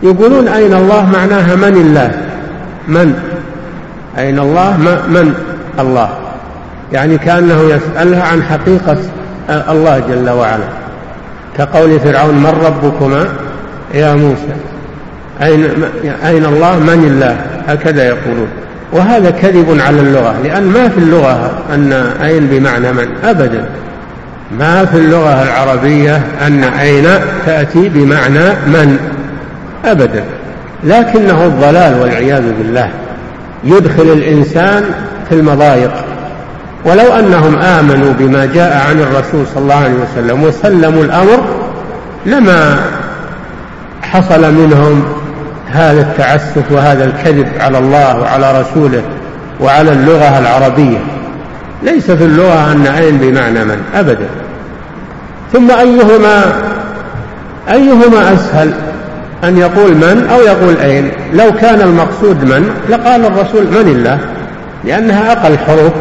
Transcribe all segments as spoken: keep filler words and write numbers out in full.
يقولون أين الله معناها من الله، من أين الله من الله، يعني كأنه يسألها عن حقيقة الله جل وعلا، كقول فرعون من ربكما يا موسى، أين, أين الله من الله، هكذا يقولون. وهذا كذب على اللغة، لأن ما في اللغة أن أين بمعنى من، أبدا ما في اللغة العربية أن أين تأتي بمعنى من أبدا، لكنه الضلال والعياذ بالله يدخل الإنسان في المضايق. ولو أنهم آمنوا بما جاء عن الرسول صلى الله عليه وسلم وسلموا الأمر لما حصل منهم هذا التعسف وهذا الكذب على الله وعلى رسوله وعلى اللغة العربية. ليس في اللغة أن أين بمعنى من أبدا. ثم أيهما أيهما أسهل، أن يقول من أو يقول أين؟ لو كان المقصود من لقال الرسول من الله، لأنها أقل حروف.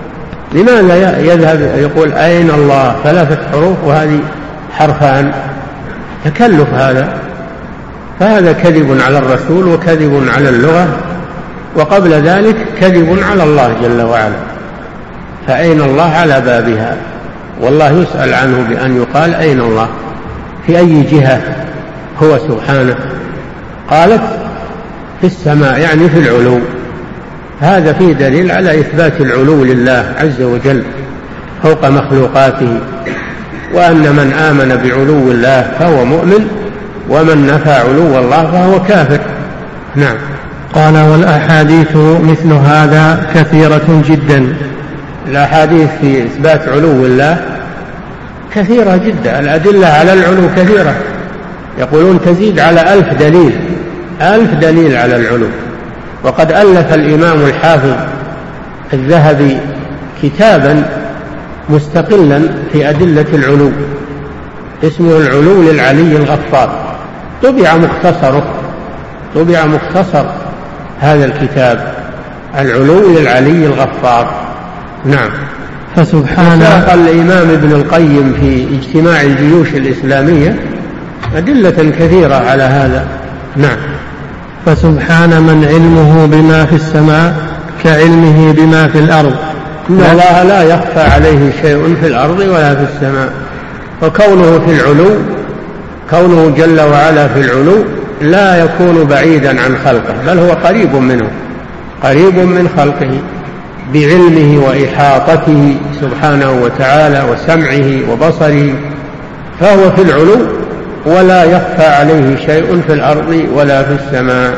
لماذا يذهب يقول أين الله ثلاثة حروف وهذه حرفان؟ تكلف هذا. فهذا كذب على الرسول وكذب على اللغة، وقبل ذلك كذب على الله جل وعلا. فأين الله على بابها، والله يسأل عنه بأن يقال أين الله، في أي جهة هو سبحانه. قالت في السماء، يعني في العلو. هذا فيه دليل على إثبات العلو لله عز وجل فوق مخلوقاته، وأن من آمن بعلو الله فهو مؤمن، ومن نفى علو الله فهو كافر. نعم. قال والأحاديث مثل هذا كثيرة جدا. الأحاديث في إثبات علو الله كثيرة جدا، الأدلة على العلو كثيرة، يقولون تزيد على ألف دليل، ألف دليل على العلو. وقد ألف الإمام الحافظ الذهبي كتابا مستقلا في أدلة العلو اسمه العلو للعلي الغفار، طبع مختصره طبع مختصر هذا الكتاب العلو للعلي الغفار. نعم. فسبحان ساق الإمام ابن القيم في اجتماع الجيوش الإسلامية أدلة كثيرة على هذا. نعم. فسبحان من علمه بما في السماء كعلمه بما في الأرض. إن الله لا يخفى عليه شيء في الأرض ولا في السماء. وكونه في العلو، كونه جل وعلا في العلو لا يكون بعيدا عن خلقه، بل هو قريب منه، قريب من خلقه بعلمه وإحاطته سبحانه وتعالى وسمعه وبصره. فهو في العلو ولا يخفى عليه شيء في الأرض ولا في السماء.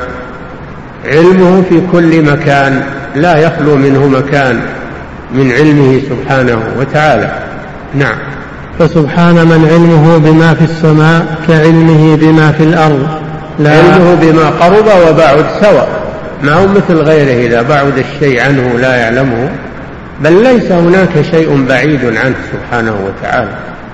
علمه في كل مكان، لا يخلو منه مكان من علمه سبحانه وتعالى. نعم. فسبحان من علمه بما في السماء كعلمه بما في الأرض. لا علمه بما قرب وبعد سواء، ما هو مثل غيره إذا بعد الشيء عنه لا يعلمه، بل ليس هناك شيء بعيد عنه سبحانه وتعالى،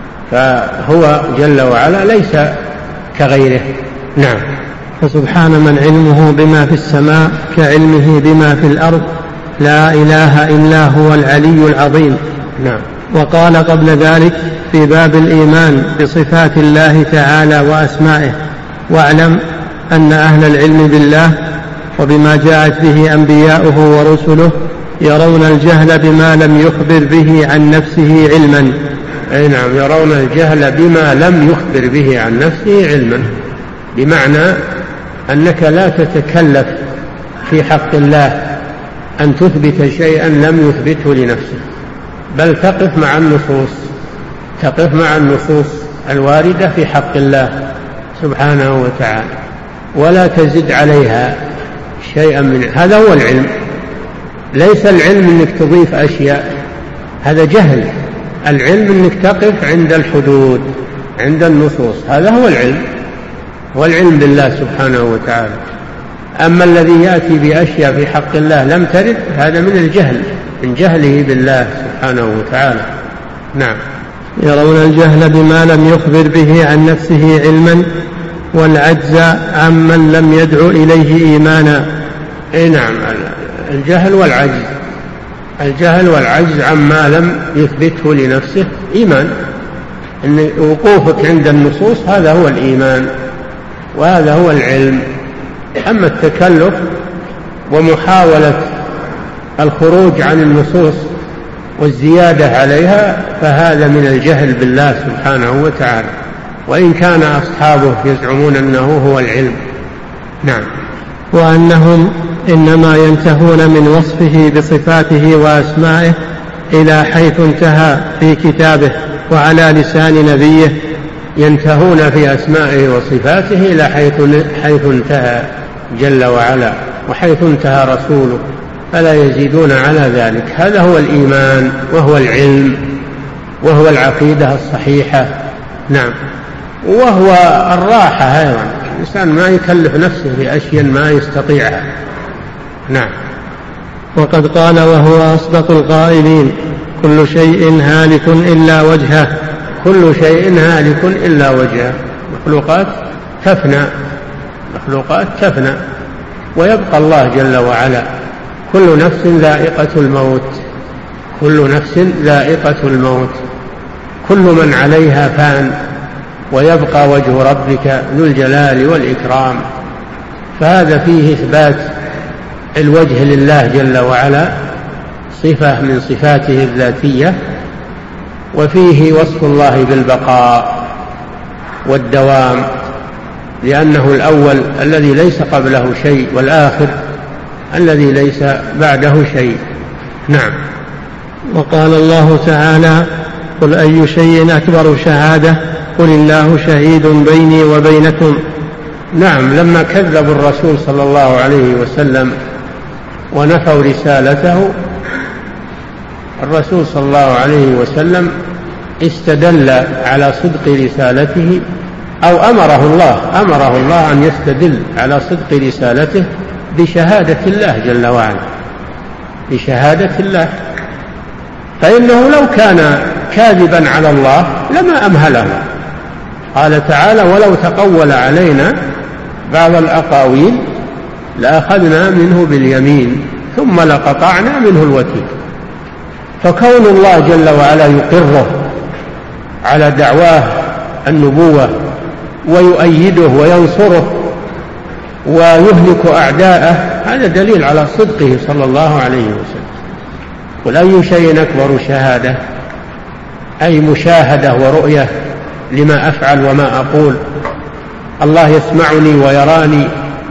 فهو جل وعلا ليس كغيره. نعم. فسبحان من علمه بما في السماء كعلمه بما في الأرض، لا إله إلا هو العلي العظيم. نعم. وقال قبل ذلك في باب الإيمان بصفات الله تعالى وأسمائه: واعلم أن أهل العلم بالله وبما جاءت به أنبياؤه ورسله يرون الجهل بما لم يخبر به عن نفسه علما. أي نعم، يرون الجهل بما لم يخبر به عن نفسه علما، بمعنى أنك لا تتكلف في حق الله أن تثبت شيئا لم يثبته لنفسه، بل تقف مع النصوص تقف مع النصوص الواردة في حق الله سبحانه وتعالى، ولا تزد عليها شيئا من هذا. هو العلم. ليس العلم أنك تضيف أشياء، هذا جهل. العلم أنك تقف عند الحدود، عند النصوص، هذا هو العلم، هو العلم بالله سبحانه وتعالى. أما الذي يأتي بأشياء في حق الله لم ترد، هذا من الجهل، من جهله بالله سبحانه وتعالى. نعم. يرون الجهل بما لم يخبر به عن نفسه علما، والعجز عمن لم يدعو إليه إيمانا. أي نعم، الجهل والعجز الجهل والعجز عما لم يثبته لنفسه إيمان. إن وقوفك عند النصوص هذا هو الإيمان، وهذا هو العلم. أما التكلف ومحاولة الخروج عن النصوص والزيادة عليها فهذا من الجهل بالله سبحانه وتعالى، وإن كان أصحابه يزعمون أنه هو العلم. نعم. وأنهم إنما ينتهون من وصفه بصفاته وأسمائه إلى حيث انتهى في كتابه وعلى لسان نبيه. ينتهون في أسمائه وصفاته إلى حيث, حيث انتهى جل وعلا وحيث انتهى رسوله، فلا يزيدون على ذلك. هذا هو الإيمان وهو العلم وهو العقيدة الصحيحة. نعم. وهو الراحة أيضا، الإنسان ما يكلف نفسه بأشياء ما يستطيعها. نعم. وقد قال وهو أصدق القائلين: كل شيء هالك إلا وجهه. كل شيء هالك إلا وجهه. مخلوقات تفنى، مخلوقات تفنى ويبقى الله جل وعلا. كل نفس ذائقة الموت، كل نفس ذائقة الموت، كل من عليها فان ويبقى وجه ربك ذو الجلال والإكرام. فهذا فيه إثبات الوجه لله جل وعلا، صفة من صفاته الذاتية، وفيه وصف الله بالبقاء والدوام، لأنه الأول الذي ليس قبله شيء، والآخر الذي ليس بعده شيء. نعم. وقال الله تعالى: قل أي شيء أكبر شهادة قل الله شهيد بيني وبينكم. نعم. لما كذبوا الرسول صلى الله عليه وسلم ونفوا رسالته، الرسول صلى الله عليه وسلم استدل على صدق رسالته، أو أمره الله أمره الله أن يستدل على صدق رسالته بشهادة الله جل وعلا، بشهادة الله. فإنه لو كان كاذبا على الله لما أمهله. قال تعالى: ولو تقول علينا بعض الأقاويل لأخذنا منه باليمين ثم لقطعنا منه الوتين. فكون الله جل وعلا يقره على دعواه النبوة ويؤيده وينصره ويهلك أعداءه، هذا دليل على صدقه صلى الله عليه وسلم. قل أي شيء أكبر شهادة، أي مشاهدة ورؤية لما أفعل وما أقول. الله يسمعني ويراني،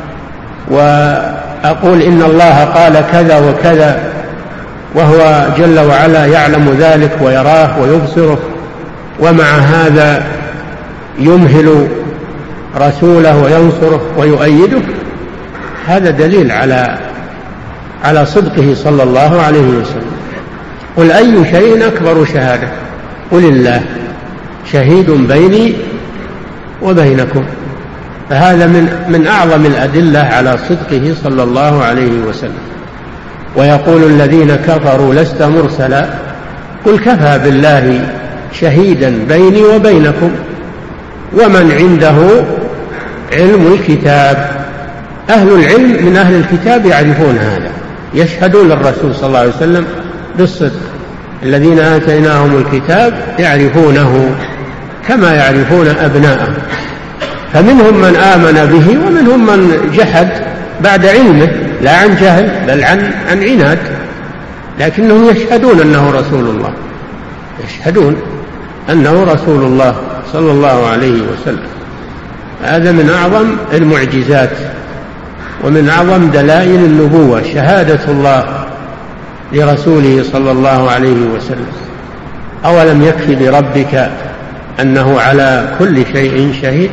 وأقول إن الله قال كذا وكذا، وهو جل وعلا يعلم ذلك ويراه ويبصره، ومع هذا يمهل رسوله وينصره ويؤيده. هذا دليل على على صدقه صلى الله عليه وسلم. قل أي شيء أكبر شهادة قل الله شهيد بيني وبينكم. فهذا من من أعظم الأدلة على صدقه صلى الله عليه وسلم. ويقول الذين كفروا لست مرسلا قل كفى بالله شهيدا بيني وبينكم ومن عنده علم الكتاب. أهل العلم من أهل الكتاب يعرفون هذا، يشهدون للرسول صلى الله عليه وسلم بالصدق. الذين آتيناهم الكتاب يعرفونه كما يعرفون أبناءهم، فمنهم من آمن به ومنهم من جحد بعد علمه، لا عن جهل بل عن عن عناد، لكنهم يشهدون أنه رسول الله، يشهدون أنه رسول الله صلى الله عليه وسلم. هذا من أعظم المعجزات ومن أعظم دلائل النبوة، شهادة الله لرسوله صلى الله عليه وسلم. أولم يكفي بربك أنه على كل شيء شهيد؟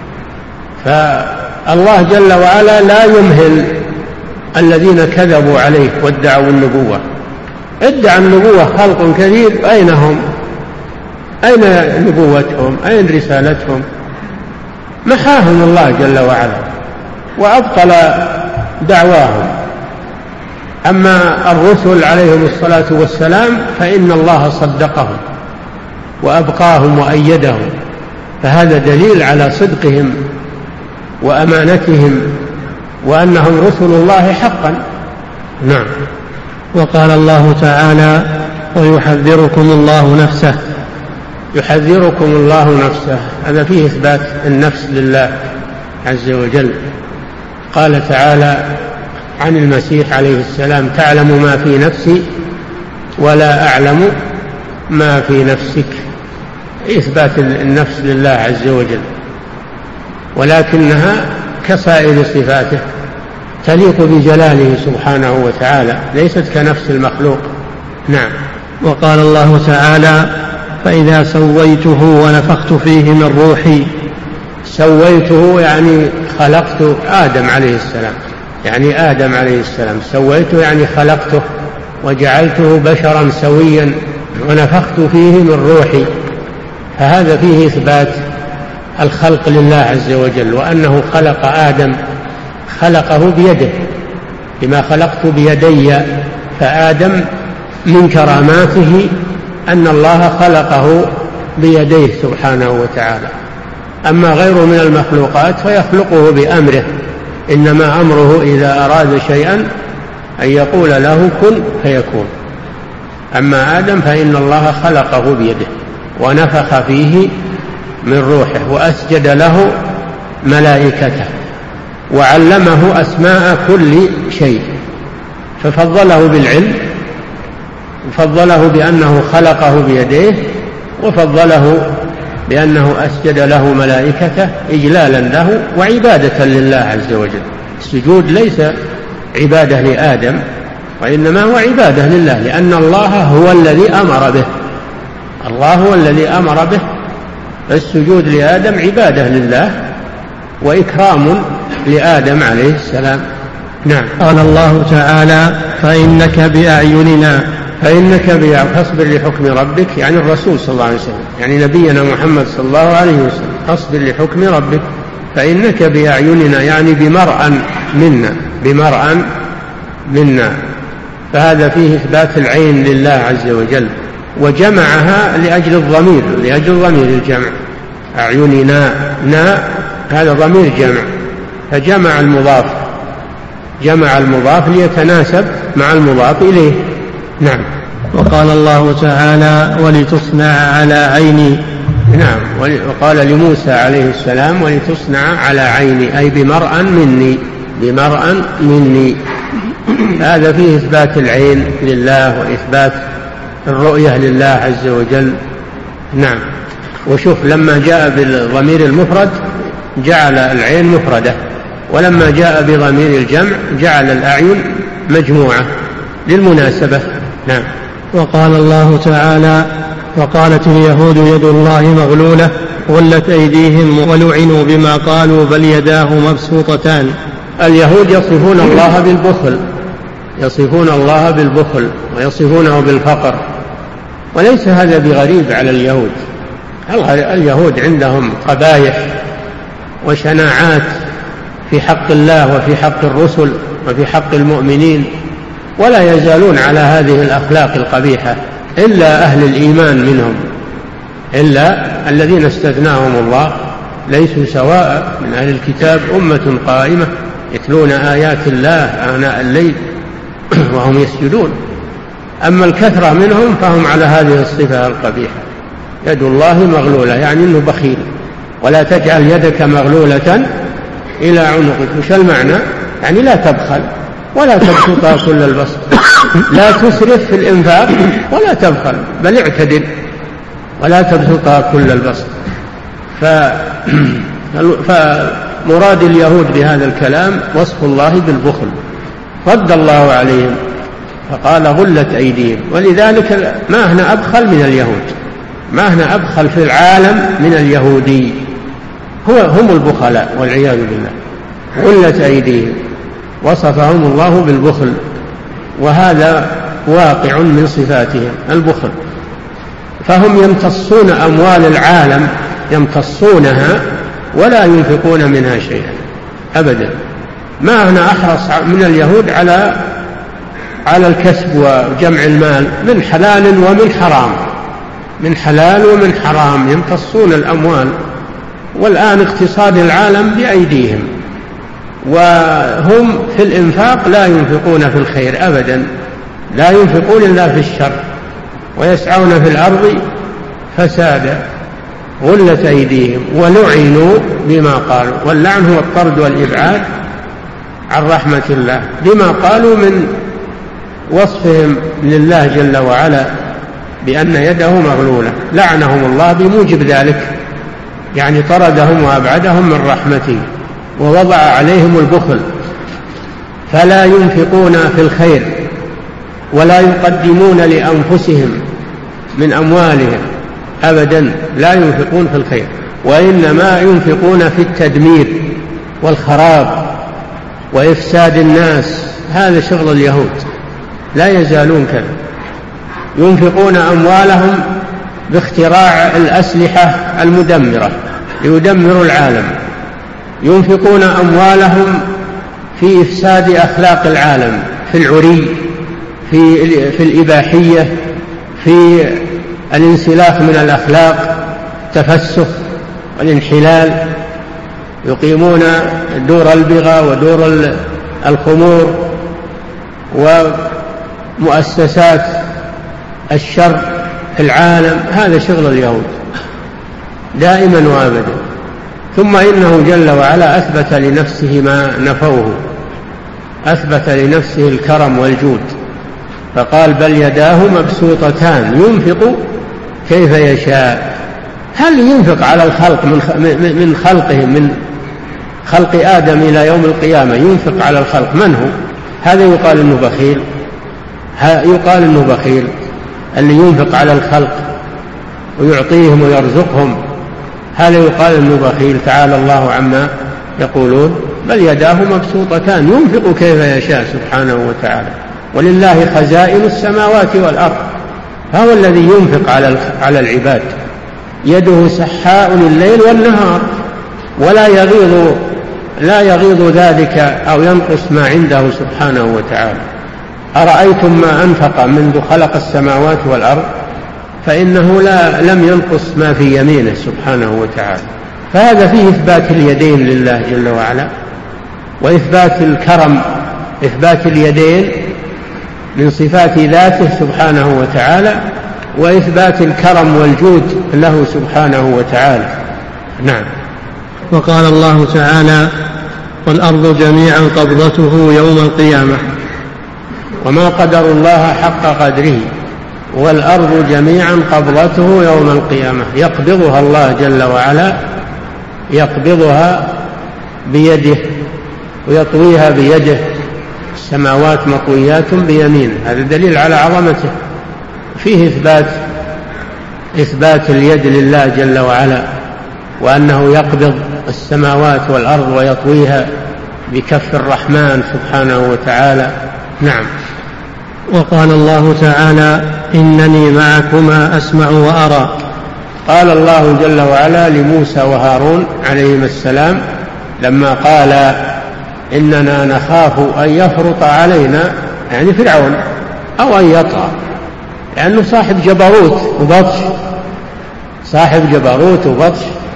فالله جل وعلا لا يمهل الذين كذبوا عليه وادعوا النبوة. ادعى النبوة خلق كثير، أين هم؟ أين نبوتهم؟ أين رسالتهم؟ محاهم الله جل وعلا وأبطل دعواهم. أما الرسل عليهم الصلاة والسلام فإن الله صدقهم وأبقاهم وأيدهم، فهذا دليل على صدقهم وأمانتهم وأنهم رسل الله حقا. نعم. وقال الله تعالى: ويحذركم الله نفسه. يحذركم الله نفسه، هذا فيه إثبات النفس لله عز وجل. قال تعالى عن المسيح عليه السلام: تعلم ما في نفسي ولا أعلم ما في نفسك. إثبات النفس لله عز وجل، ولكنها كسائر صفاته تليق بجلاله سبحانه وتعالى، ليست كنفس المخلوق. نعم. وقال الله تعالى: فإذا سويته ونفخت فيه من روحي. سويته يعني خلقت آدم عليه السلام، يعني آدم عليه السلام سويته يعني خلقته وجعلته بشرا سويا ونفخت فيه من روحي، فهذا فيه إثبات الخلق لله عز وجل، وأنه خلق آدم خلقه بيده، بما خلقت بيدي. فآدم من كراماته أن الله خلقه بيديه سبحانه وتعالى. أما غيره من المخلوقات فيخلقه بأمره، إنما أمره إذا أراد شيئا أن يقول له كن فيكون. أما آدم فإن الله خلقه بيده ونفخ فيه من روحه وأسجد له ملائكته وعلمه أسماء كل شيء، ففضله بالعلم، وفضله بأنه خلقه بيديه، وفضله بأنه أسجد له ملائكته إجلالا له وعبادة لله عز وجل. السجود ليس عبادة لآدم، وإنما هو عبادة لله، لأن الله هو الذي أمر به، الله هو الذي أمر به. فالسجود لآدم عبادة لله وإكرام لآدم عليه السلام. نعم. قال الله تعالى: فإنك بأعيننا. فإنك بأعيننا، فاصبر لحكم ربك، يعني الرسول صلى الله عليه وسلم، يعني نبينا محمد صلى الله عليه وسلم، فاصبر لحكم ربك فإنك بأعيننا، يعني بمرأى منا، بمرأى منا. فهذا فيه إثبات العين لله عز وجل، وجمعها لأجل الضمير، لأجل ضمير الجمع. أعيننا نا هذا ضمير جمع، فجمع المضاف، جمع المضاف ليتناسب مع المضاف إليه. نعم. وقال الله تعالى: ولتصنع على عيني. نعم. وقال لموسى عليه السلام: ولتصنع على عيني، أي بمرأى مني، بمرأى مني. هذا فيه إثبات العين لله وإثبات الرؤية لله عز وجل. نعم. وشوف لما جاء بالضمير المفرد جعل العين مفردة، ولما جاء بضمير الجمع جعل الأعين مجموعة للمناسبة. نعم. وقال الله تعالى: وقالت اليهود يد الله مغلولة غلت أيديهم ولعنوا بما قالوا بل يداه مبسوطتان. اليهود يصفون الله بالبخل، يصفون الله بالبخل ويصفونه بالفقر، وليس هذا بغريب على اليهود. اليهود عندهم قبائح وشناعات في حق الله وفي حق الرسل وفي حق المؤمنين، ولا يزالون على هذه الأخلاق القبيحة إلا أهل الإيمان منهم، إلا الذين استثناهم الله. ليسوا سواء من أهل الكتاب أمة قائمة يتلون آيات الله آناء الليل وهم يسجدون. أما الكثرة منهم فهم على هذه الصفة القبيحة. يد الله مغلولة يعني أنه بخيل. ولا تجعل يدك مغلولة إلى عنقك. وش المعنى؟ يعني لا تبخل ولا تبسطها كل البسط، لا تسرف في الإنفاق ولا تبخل، بل اعتدل ولا تبسطها كل البسط. فمراد اليهود بهذا الكلام وصف الله بالبخل، رد الله عليهم فقال غلت أيديهم. ولذلك ما هنا أبخل من اليهود، ما هنا أبخل في العالم من اليهودي، هو هم البخلاء والعياذ بالله. غلت أيديهم، وصفهم الله بالبخل، وهذا واقع من صفاتهم البخل. فهم يمتصون أموال العالم، يمتصونها ولا ينفقون منها شيئا أبدا. ما هنا أحرص من اليهود على على الكسب وجمع المال من حلال ومن حرام، من حلال ومن حرام، يمتصون الأموال. والآن اقتصاد العالم بأيديهم، وهم في الإنفاق لا ينفقون في الخير أبدا، لا ينفقون إلا في الشر، ويسعون في الأرض فسادا. غلت أيديهم ولعنوا بما قالوا. واللعن هو الطرد والإبعاد عن رحمة الله بما قالوا من وصفهم لله جل وعلا بأن يده مغلولة، لعنهم الله بموجب ذلك، يعني طردهم وأبعدهم من رحمته ووضع عليهم البخل، فلا ينفقون في الخير ولا يقدمون لأنفسهم من أموالهم أبدا، لا ينفقون في الخير وإنما ينفقون في التدمير والخراب وإفساد الناس. هذا شغل اليهود، لا يزالون كذا، ينفقون أموالهم باختراع الأسلحة المدمرة ليدمروا العالم، ينفقون أموالهم في إفساد أخلاق العالم، في العري، في, في الإباحية، في الانسلاخ من الأخلاق، التفسخ والانحلال، يقيمون دور البغاء ودور الخمور ومؤسسات الشر في العالم. هذا شغل اليهود دائما وابدا. ثم إنه جل وعلا أثبت لنفسه ما نفوه، أثبت لنفسه الكرم والجود، فقال بل يداه مبسوطتان ينفق كيف يشاء. هل ينفق على الخلق من خلقهم، من خلق آدم إلى يوم القيامة ينفق على الخلق؟ من هو هذا؟ يقال إنه بخيل، يقال إنه بخيل اللي ينفق على الخلق ويعطيهم ويرزقهم، هذا يقال إنه بخيل. تعالى الله عما يقولون. بل يداه مبسوطتان ينفق كيف يشاء سبحانه وتعالى، ولله خزائن السماوات والأرض، فهو الذي ينفق على العباد، يده سحاء الليل والنهار، ولا يغيض لا يغيض ذلك أو ينقص ما عنده سبحانه وتعالى. أرأيتم ما أنفق منذ خلق السماوات والأرض فإنه لا لم ينقص ما في يمينه سبحانه وتعالى. فهذا فيه إثبات اليدين لله جل وعلا، وإثبات الكرم، إثبات اليدين من صفات ذاته سبحانه وتعالى، وإثبات الكرم والجود له سبحانه وتعالى. نعم. وقال الله تعالى والأرض جميعا قبضته يوم القيامة، وما قدر الله حق قدره، والأرض جميعا قبضته يوم القيامة، يقبضها الله جل وعلا، يقبضها بيده ويطويها بيده، السماوات مطويات بيمينه، هذا دليل على عظمته. فيه إثبات إثبات اليد لله جل وعلا، وأنه يقبض السماوات والأرض ويطويها بكف الرحمن سبحانه وتعالى. نعم. وقال الله تعالى إنني معكما أسمع وأرى. قال الله جل وعلا لموسى وهارون عليهما السلام لما قال إننا نخاف أن يفرط علينا، يعني فرعون، أو أن يطغى، لأنه صاحب جبروت وبطش، صاحب جبروت وبطش،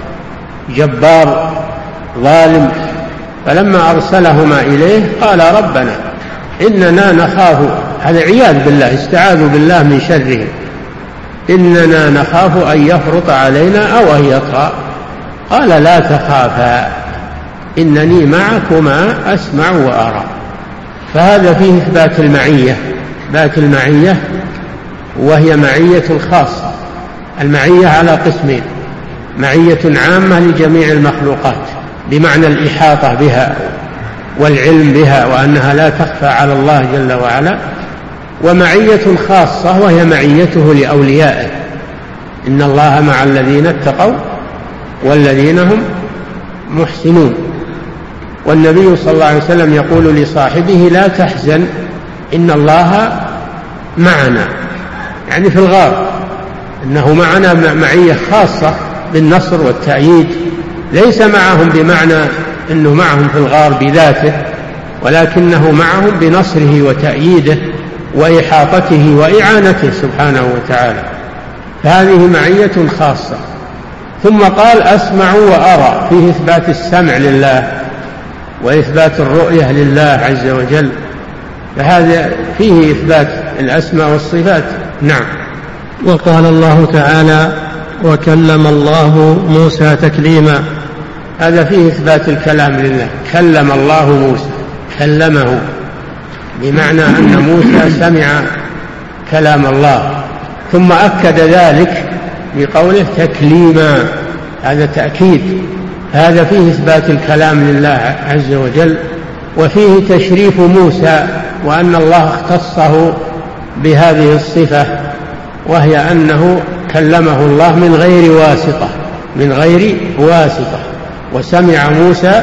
جبار ظالم. فلما أرسلهما إليه قال ربنا إننا نخاف، هذا عياذ بالله، استعاذوا بالله من شره، إننا نخاف أن يفرط علينا أو أن يطغى. قال لا تخافا إنني معكما أسمع وأرى. فهذا فيه إثبات المعية، إثبات المعية، وهي معية خاصة. المعية على قسمين: معية عامة لجميع المخلوقات بمعنى الإحاطة بها والعلم بها وأنها لا تخفى على الله جل وعلا، ومعية خاصة وهي معيته لأوليائه، إن الله مع الذين اتقوا والذين هم محسنون. والنبي صلى الله عليه وسلم يقول لصاحبه لا تحزن إن الله معنا، يعني في الغار، إنه معنا معية خاصة بالنصر والتأييد، ليس معهم بمعنى أنه معهم في الغار بذاته، ولكنه معهم بنصره وتأييده وإحاطته وإعانته سبحانه وتعالى. فهذه معية خاصة. ثم قال أسمع وأرى، فيه إثبات السمع لله وإثبات الرؤية لله عز وجل، فهذا فيه إثبات الأسماء والصفات. نعم. وقال الله تعالى وكلم الله موسى تكليما. هذا فيه إثبات الكلام لله. كلم الله موسى، كلمه بمعنى أن موسى سمع كلام الله، ثم أكد ذلك بقوله تكليما، هذا تأكيد. هذا فيه إثبات الكلام لله عز وجل، وفيه تشريف موسى، وأن الله اختصه بهذه الصفة، وهي أنه كلمه الله من غير واسطة، من غير واسطة، وسمع موسى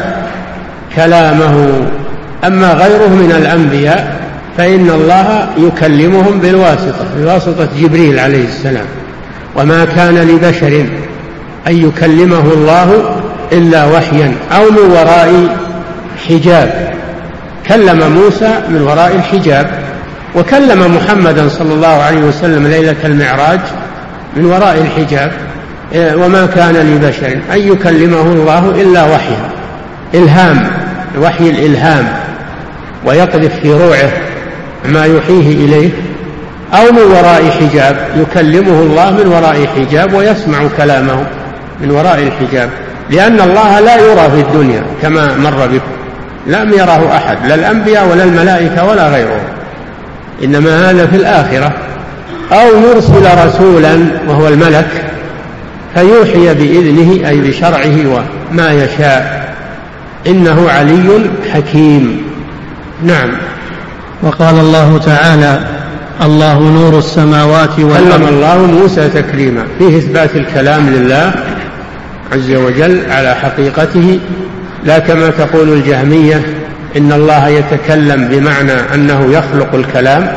كلامه. أما غيره من الأنبياء فإن الله يكلمهم بالواسطة، بواسطة جبريل عليه السلام. وما كان لبشر أن يكلمه الله إلا وحيا أو من وراء حجاب. كلم موسى من وراء الحجاب، وكلم محمدا صلى الله عليه وسلم ليلة المعراج من وراء الحجاب. وما كان لبشر أن يكلمه الله إلا وحيا، إلهام، وحي الإلهام، ويقذف في روعه ما يوحيه إليه، أو من وراء حجاب، يكلمه الله من وراء حجاب ويسمع كلامه من وراء الحجاب، لأن الله لا يرى في الدنيا كما مر بكم، لم يره أحد، لا الأنبياء ولا الملائكة ولا غيرهم، إنما هذا في الآخرة. أو يرسل رسولا وهو الملك فيوحي بإذنه أي بشرعه وما يشاء، إنه علي حكيم. نعم. وقال الله تعالى الله نور السماوات والأرض. كلم الله موسى تكليما، فيه إثبات الكلام لله عز وجل على حقيقته، لا كما تقول الجهمية إن الله يتكلم بمعنى أنه يخلق الكلام،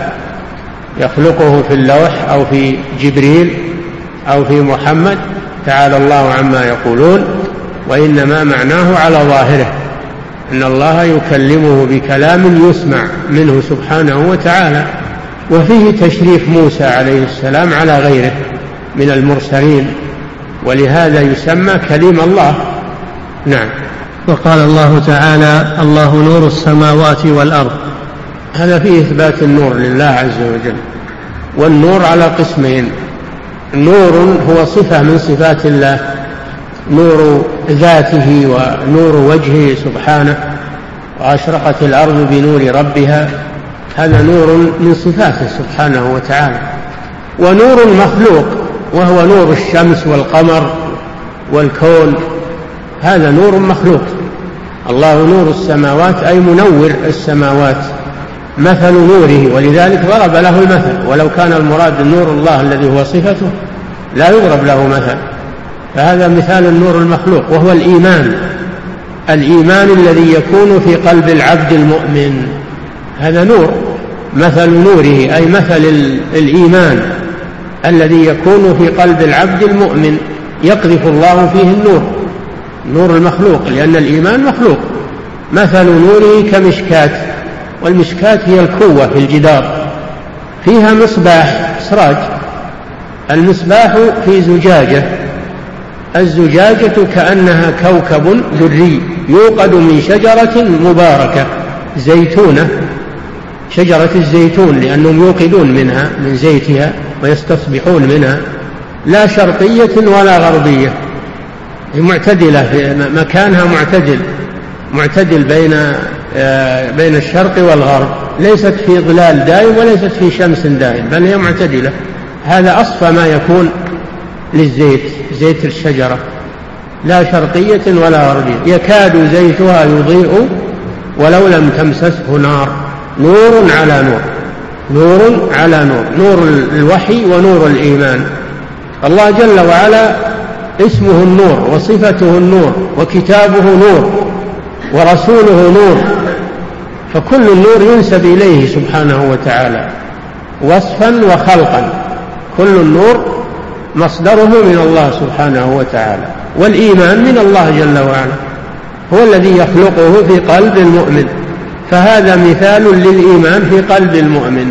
يخلقه في اللوح أو في جبريل أو في محمد، تعالى الله عما يقولون. وإنما معناه على ظاهره أن الله يكلمه بكلام يسمع منه سبحانه وتعالى. وفيه تشريف موسى عليه السلام على غيره من المرسلين، ولهذا يسمى كليم الله. نعم. وقال الله تعالى الله نور السماوات والأرض. هذا فيه إثبات النور لله عز وجل. والنور على قسمين: نور هو صفة من صفات الله، نور ذاته ونور وجهه سبحانه، وأشرقت الأرض بنور ربها، هذا نور من صفاته سبحانه وتعالى. ونور مخلوق وهو نور الشمس والقمر والكون، هذا نور مخلوق. الله نور السماوات أي منور السماوات، مثل نوره، ولذلك ضرب له المثل، ولو كان المراد نور الله الذي هو صفته لا يضرب له مثل. فهذا مثال النور المخلوق، وهو الإيمان، الإيمان الذي يكون في قلب العبد المؤمن، هذا نور. مثل نوره أي مثل الإيمان الذي يكون في قلب العبد المؤمن، يقذف الله فيه النور، نور المخلوق، لأن الإيمان مخلوق. مثل نوره كمشكاة، والمشكاة هي الكوة في الجدار، فيها مصباح سراج، المصباح في زجاجة، الزجاجة كأنها كوكب دري يوقد من شجرة مباركة زيتونة، شجرة الزيتون، لأنهم يوقدون منها من زيتها ويستصبحون منها، لا شرقية ولا غربية، معتدلة في مكانها، معتدل معتدل بين بين الشرق والغرب، ليست في ظلال دائم وليست في شمس دائم، بل هي معتدلة. هذا أصفى ما يكون للزيت، زيت الشجرة، لا شرقية ولا غربية، يكاد زيتها يضيء ولو لم تمسسه نار، نور على نور، نور على نور، نور الوحي ونور الإيمان. الله جل وعلا اسمه النور، وصفته النور، وكتابه نور، ورسوله نور، فكل النور ينسب إليه سبحانه وتعالى وصفا وخلقا، كل النور مصدره من الله سبحانه وتعالى. والإيمان من الله جل وعلا، هو الذي يخلقه في قلب المؤمن، فهذا مثال للإيمان في قلب المؤمن،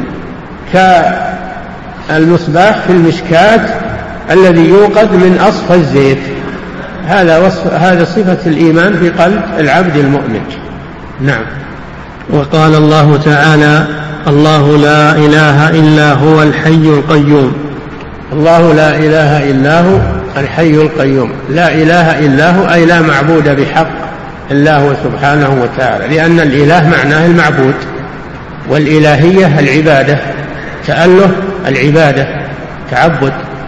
كالمصباح في المشكاة الذي يوقد من أصفى الزيت، هذا وصف، هذا صفة الإيمان في قلب العبد المؤمن. نعم. وقال الله تعالى الله لا إله إلا هو الحي القيوم. الله لا إله إلا هو الحي القيوم لا إله إلا هو، أي لا معبود بحق إلا هو سبحانه وتعالى، لأن الإله معناه المعبود، والإلهية العبادة، تأله العبادة تعبد،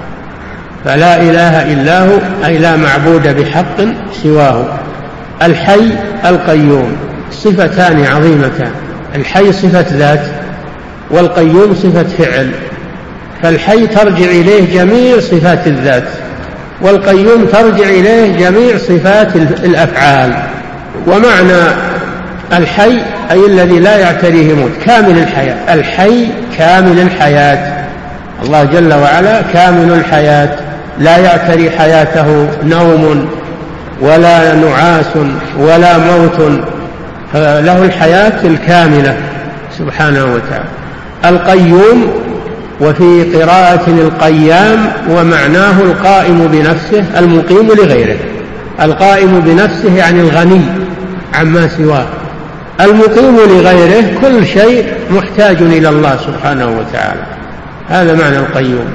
فلا إله إلا هو أي لا معبود بحق سواه. الحي القيوم صفتان عظيمتان، الحي صفة ذات والقيوم صفة فعل، فالحي ترجع إليه جميع صفات الذات، والقيوم ترجع إليه جميع صفات الأفعال. ومعنى الحي أي الذي لا يعتريه موت، كامل الحياة، الحي كامل الحياة، الله جل وعلا كامل الحياة، لا يعتري حياته نوم ولا نعاس ولا موت، فله الحياة الكاملة سبحانه وتعالى. القيوم وفي قراءة القيام ومعناه القائم بنفسه المقيم لغيره، القائم بنفسه يعني الغني عما سواه، المقيم لغيره كل شيء محتاج إلى الله سبحانه وتعالى، هذا معنى القيوم.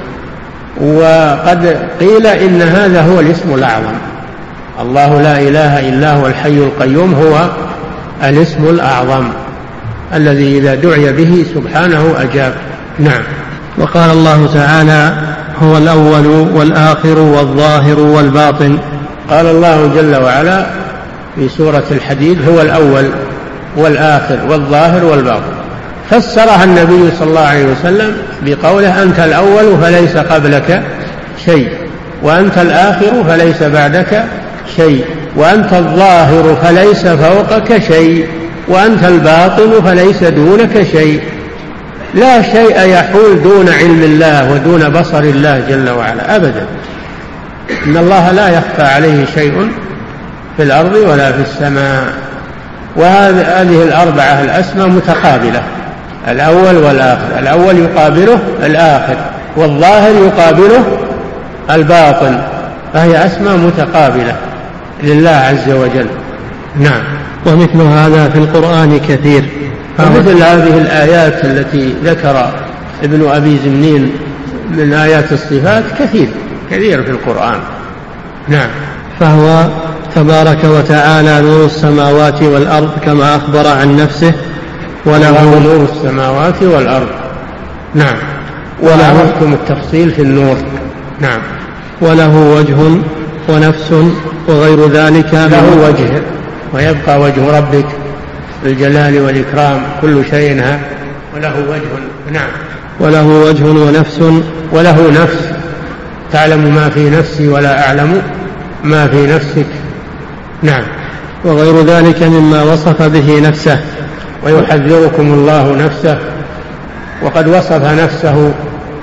وقد قيل إن هذا هو الاسم الأعظم، الله لا إله إلا هو الحي القيوم هو الاسم الأعظم الذي إذا دعي به سبحانه أجاب. نعم. وقال الله تعالى هو الأول والآخر والظاهر والباطن. قال الله جل وعلا في سورة الحديد هو الأول والآخر والظاهر والباطن، فسرها النبي صلى الله عليه وسلم بقوله أنت الأول فليس قبلك شيء، وأنت الآخر فليس بعدك شيء، وأنت الظاهر فليس فوقك شيء، وأنت الباطن فليس دونك شيء. لا شيء يحول دون علم الله ودون بصر الله جل وعلا أبدا، إن الله لا يخفى عليه شيء في الأرض ولا في السماء. وهذه الأربعة الأسماء متقابلة، الأول والآخر، الأول يقابله الآخر، والظاهر يقابله الباطن، فهي أسماء متقابلة لله عز وجل. نعم. ومثل هذا في القرآن كثير، ومثل هذه الآيات التي ذكر ابن أبي زمنين من آيات الصفات كثير كثير في القرآن. نعم. فهو تبارك وتعالى نور السماوات والأرض كما أخبر عن نفسه، وله نور السماوات والأرض. نعم. وعرفتم التفصيل في النور. نعم. وله وجه ونفس وغير ذلك. له وجه ويبقى وجه ربك بالجلال والإكرام كل شيء ها وله وجه. نعم. وله وجه ونفس وله نفس، تعلم ما في نفسي ولا أعلم ما في نفسك. نعم. وغير ذلك مما وصف به نفسه. ويحذركم الله نفسه، وقد وصف نفسه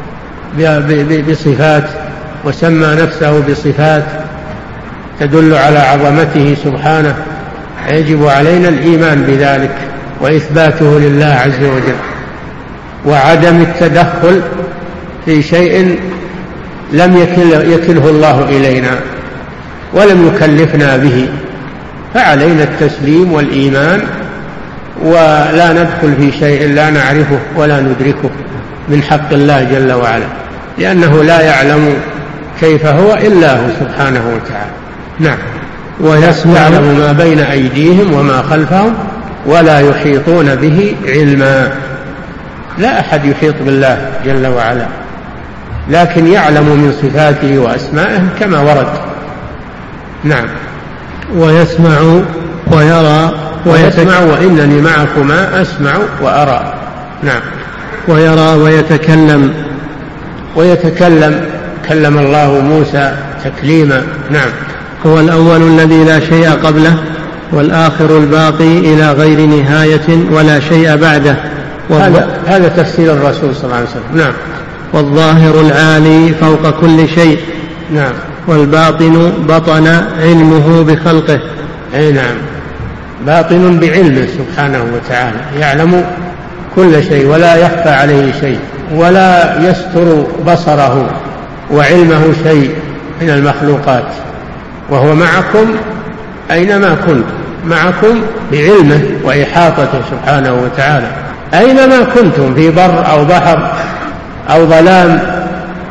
بصفات وسمى نفسه بصفات تدل على عظمته سبحانه، يجب علينا الإيمان بذلك وإثباته لله عز وجل، وعدم التدخل في شيء لم يكل يكله الله إلينا ولم يكلفنا به، فعلينا التسليم والإيمان، ولا ندخل في شيء لا نعرفه ولا ندركه من حق الله جل وعلا، لأنه لا يعلم كيف هو إلا هو سبحانه وتعالى. نعم. ويعلم ما بين أيديهم وما خلفهم ولا يحيطون به علما، لا أحد يحيط بالله جل وعلا، لكن يعلم من صفاته وأسمائه كما ورد. نعم. ويسمع ويرى ويسمع وإنني معكما أسمع وأرى. نعم. ويرى ويتكلم ويتكلم كلم الله موسى تكليما. نعم. هو الأول الذي لا شيء قبله، والآخر الباقي إلى غير نهاية ولا شيء بعده. هذا, هذا تفسير الرسول صلى الله عليه وسلم. نعم. والظاهر العالي فوق كل شيء. نعم. والباطن بطن علمه بخلقه. أي نعم، باطن بعلمه سبحانه وتعالى، يعلم كل شيء ولا يخفى عليه شيء، ولا يستر بصره وعلمه شيء من المخلوقات، وهو معكم أينما كنتم، معكم بعلمه وإحاطته سبحانه وتعالى أينما كنتم، في بر أو بحر أو ظلام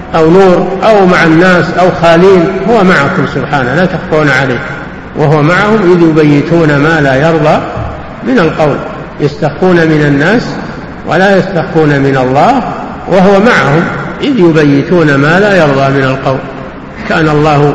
أو نور أو مع الناس أو خالين، هو معكم سبحانه لا تخفون عليه، وهو معهم إذ يبيتون ما لا يرضى من القول. يستخفون من الناس ولا يستخفون من الله، وهو معهم إذ يبيتون ما لا يرضى من القول. كان الله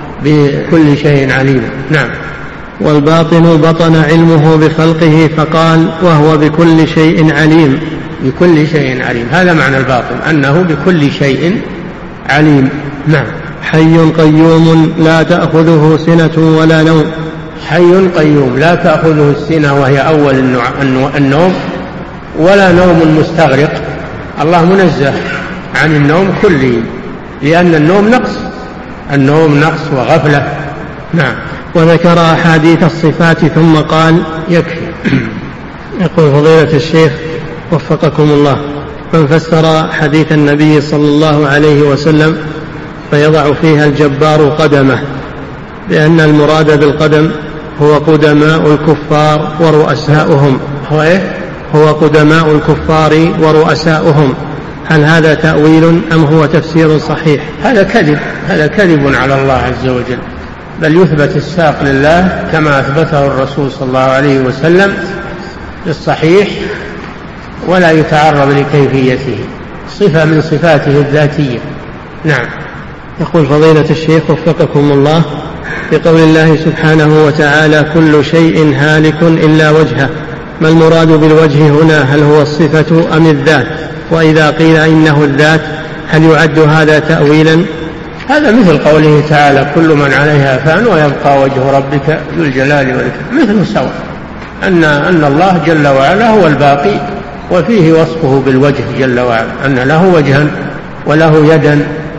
بكل شيء عليما. نعم. والباطن بطن علمه بخلقه فقال وهو بكل شيء عليم. بكل شيء عليم، هذا معنى الباطن، أنه بكل شيء عليم. نعم. حي قيوم لا تأخذه سنة ولا نوم. حي قيوم لا تأخذه السنة وهي أول النوم، ولا نوم مستغرق. الله منزه عن النوم كله، لأن النوم نقص، النوم نقص وغفلة. نعم. وذكر أحاديث الصفات ثم قال يكفي. يقول فضيلة الشيخ وفقكم الله: من فسر حديث النبي صلى الله عليه وسلم فيضع فيها الجبار قدمه بأن المراد بالقدم هو قدماء الكفار ورؤساؤهم، هو إيه؟ هو قدماء الكفار ورؤساؤهم، هل هذا تأويل أم هو تفسير صحيح؟ هذا كذب، هذا كذب على الله عز وجل، بل يثبت الساق لله كما أثبته الرسول صلى الله عليه وسلم الصحيح، ولا يتعرض لكيفيته، صفة من صفاته الذاتية. نعم. يقول فضيلة الشيخ وفقكم الله: بقول الله سبحانه وتعالى كل شيء هالك إلا وجهه، ما المراد بالوجه هنا؟ هل هو الصفة أم الذات؟ وإذا قيل إنه الذات هل يعد هذا تأويلا؟ هذا مثل قوله تعالى كل من عليها فان ويبقى وجه ربك ذو الجلال والإكرام، مثل سواء، أن, أن الله جل وعلا هو الباقي، وفيه وصفه بالوجه جل وعلا، أن له وجها وله يدا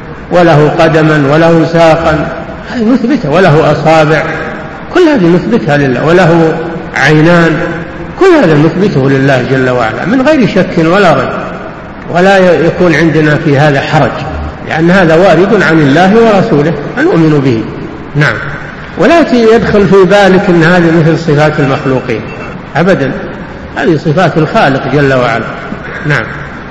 وله قدما وله ساقا، هذه مثبتة، وله أصابع، كل هذه مثبتها لله، وله عينان، كل هذا مثبته لله جل وعلا من غير شك ولا ريب، ولا يكون عندنا في هذا حرج، لأن هذا وارد عن الله ورسوله فنؤمن به. نعم. ولا يدخل في بالك أن هذه مثل صفات المخلوقين أبدا، هذه صفات الخالق جل وعلا. نعم.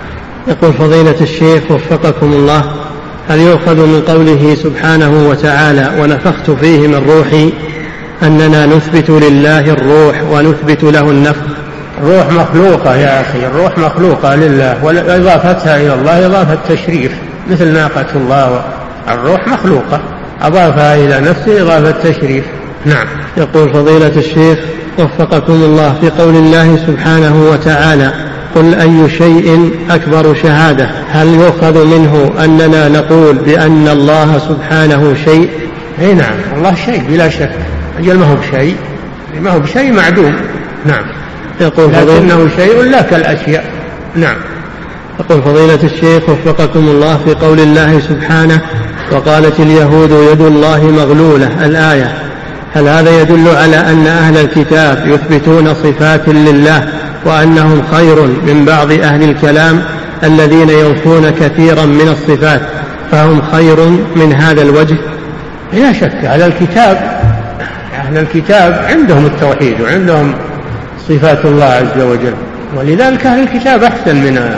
يقول فضيلة الشيخ وفقكم الله: هل يؤخذ من قوله سبحانه وتعالى ونفخت فيه من روحي أننا نثبت لله الروح ونثبت له النفخ؟ الروح مخلوقة يا أخي، الروح مخلوقة لله، وإضافتها إلى الله إضافة تشريف، مثل ناقة الله، الروح مخلوقة أضافها إلى نفسه إضافة تشريف. نعم. يقول فضيلة الشيخ وفقكم الله: في قول الله سبحانه وتعالى قل أي شيء أكبر شهادة، هل يؤخذ منه أننا نقول بأن الله سبحانه شيء؟ أي نعم، الله شيء بلا شك، أجل ما هو بشيء، ما هو بشيء معدوم. نعم. يقول لكنه شيء لا كالأشياء. نعم. يقول فضيلة الشيخ وفقكم الله: في قول الله سبحانه وقالت اليهود يد الله مغلولة، الآية، هل هذا يدل على أن أهل الكتاب يثبتون صفات لله وأنهم خير من بعض أهل الكلام الذين ينفون كثيرا من الصفات، فهم خير من هذا الوجه؟ لا شك، أهل الكتاب أهل الكتاب عندهم التوحيد وعندهم صفات الله عز وجل، ولذلك أهل الكتاب أحسن من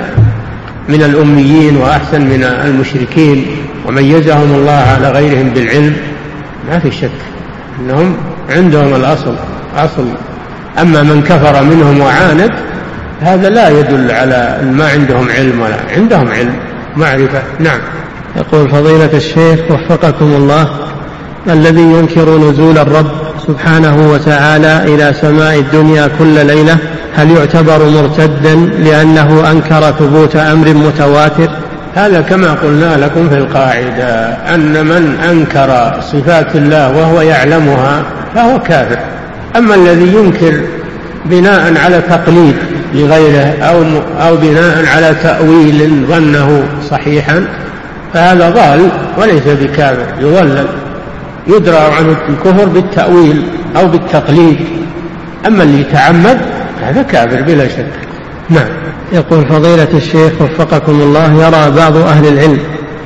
من الأميين وأحسن من المشركين، وميزهم الله على غيرهم بالعلم، ما في شك أنهم عندهم الأصل أصل. أما من كفر منهم وعاند هذا لا يدل على ما عندهم علم، ولا عندهم علم معرفة. نعم. يقول فضيلة الشيخ وفقكم الله: الذي ينكر نزول الرب سبحانه وتعالى إلى سماء الدنيا كل ليلة هل يعتبر مرتدا لأنه أنكر ثبوت أمر متواتر؟ هذا كما قلنا لكم في القاعدة، أن من أنكر صفات الله وهو يعلمها فهو كافر. أما الذي ينكر بناء على تقليد لغيره أو, أو بناء على تأويل ظنه صحيحا فهذا ضال وليس بكافر، يضلل، يدرى عنه الكفر بالتأويل أو بالتقليد. أما اللي يتعمد هذا كافر بلا شك. نعم. يقول فضيلة الشيخ وفقكم الله: يرى بعض أهل العلم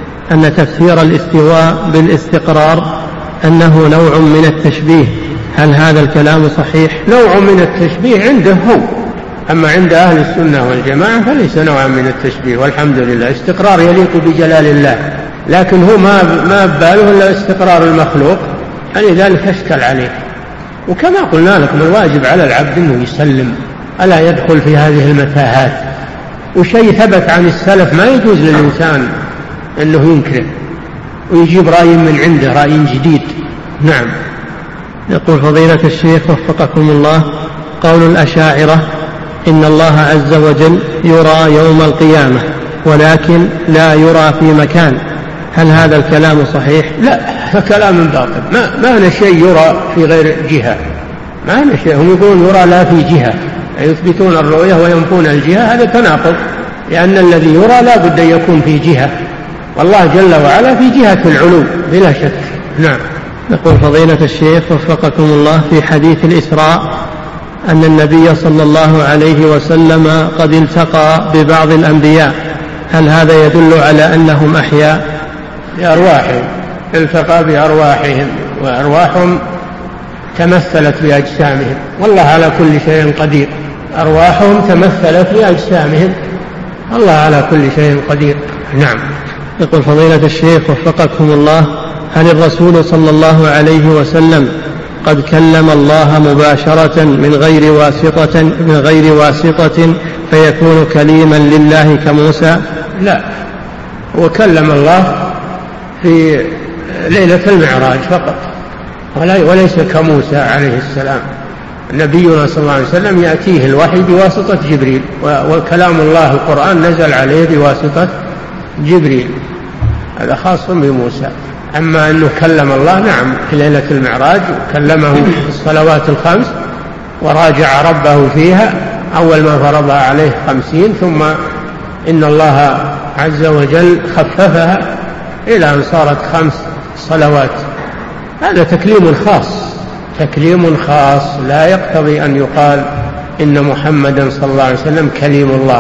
أن تفسير الاستواء بالاستقرار أنه نوع من التشبيه، هل هذا الكلام صحيح؟ نوع من التشبيه عنده هو، أما عند أهل السنة والجماعة فليس نوعا من التشبيه، والحمد لله، استقرار يليق بجلال الله لكن هو ما ما بباله إلا استقرار المخلوق، فلذلك أشكل عليه. وكما قلنا لكم الواجب على العبد أنه يسلم، ألا يدخل في هذه المتاهات. وشيء ثبت عن السلف ما يجوز للإنسان أنه ينكره ويجيب رأي من عنده، رأي جديد. نعم. يقول فضيلة الشيخ وفقكم الله: قول الأشاعرة إن الله عز وجل يرى يوم القيامة ولكن لا يرى في مكان، هل هذا الكلام صحيح؟ لا، كلام باطل. ما ما هنا شيء يرى في غير جهة، ما هنا شيء. هم يقولون يرى لا في جهة، يثبتون الرؤية وينفون الجهة، هذا تناقض، لأن الذي يرى لا بد أن يكون في جهة، والله جل وعلا في جهة العلو بلا شك. نعم. يقول فضيلة الشيخ وفقكم الله: في حديث الإسراء أن النبي صلى الله عليه وسلم قد التقى ببعض الأنبياء، هل هذا يدل على أنهم أحياء؟ بأرواحهم، التقى بأرواحهم، وأرواحهم تمثلت بأجسامهم، والله على كل شيء قدير. أرواحهم تمثلت بأجسامهم، الله على كل شيء قدير. نعم. يقول فضيلة الشيخ وفقكم الله: هل الرسول صلى الله عليه وسلم قد كلم الله مباشرة من غير واسطة من غير واسطة فيكون كليما لله كموسى؟ لا، وكلم الله في ليلة المعراج فقط، وليس كموسى عليه السلام. نبينا صلى الله عليه وسلم يأتيه الوحي بواسطة جبريل، وكلام الله القرآن نزل عليه بواسطة جبريل، هذا خاص بموسى. أما أنه كلم الله، نعم، في ليلة المعراج كلمه في الصلوات الخمس وراجع ربه فيها، أول ما فرضها عليه خمسين، ثم إن الله عز وجل خففها إلى أن صارت خمس صلوات. هذا تكليم خاص، تكليم خاص لا يقتضي أن يقال إن محمدا صلى الله عليه وسلم كليم الله،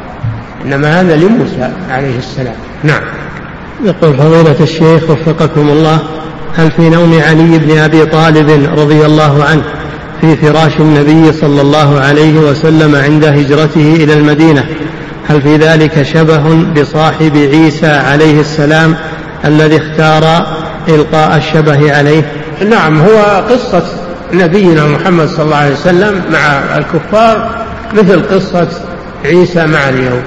إنما هذا لموسى عليه السلام. نعم. يقول فضيلة الشيخ وفقكم الله: هل في نوم علي بن أبي طالب رضي الله عنه في فراش النبي صلى الله عليه وسلم عند هجرته إلى المدينة، هل في ذلك شبه بصاحب عيسى عليه السلام الذي اختار إلقاء الشبه عليه؟ نعم، هو قصة نبينا محمد صلى الله عليه وسلم مع الكفار مثل قصة عيسى مع اليهود.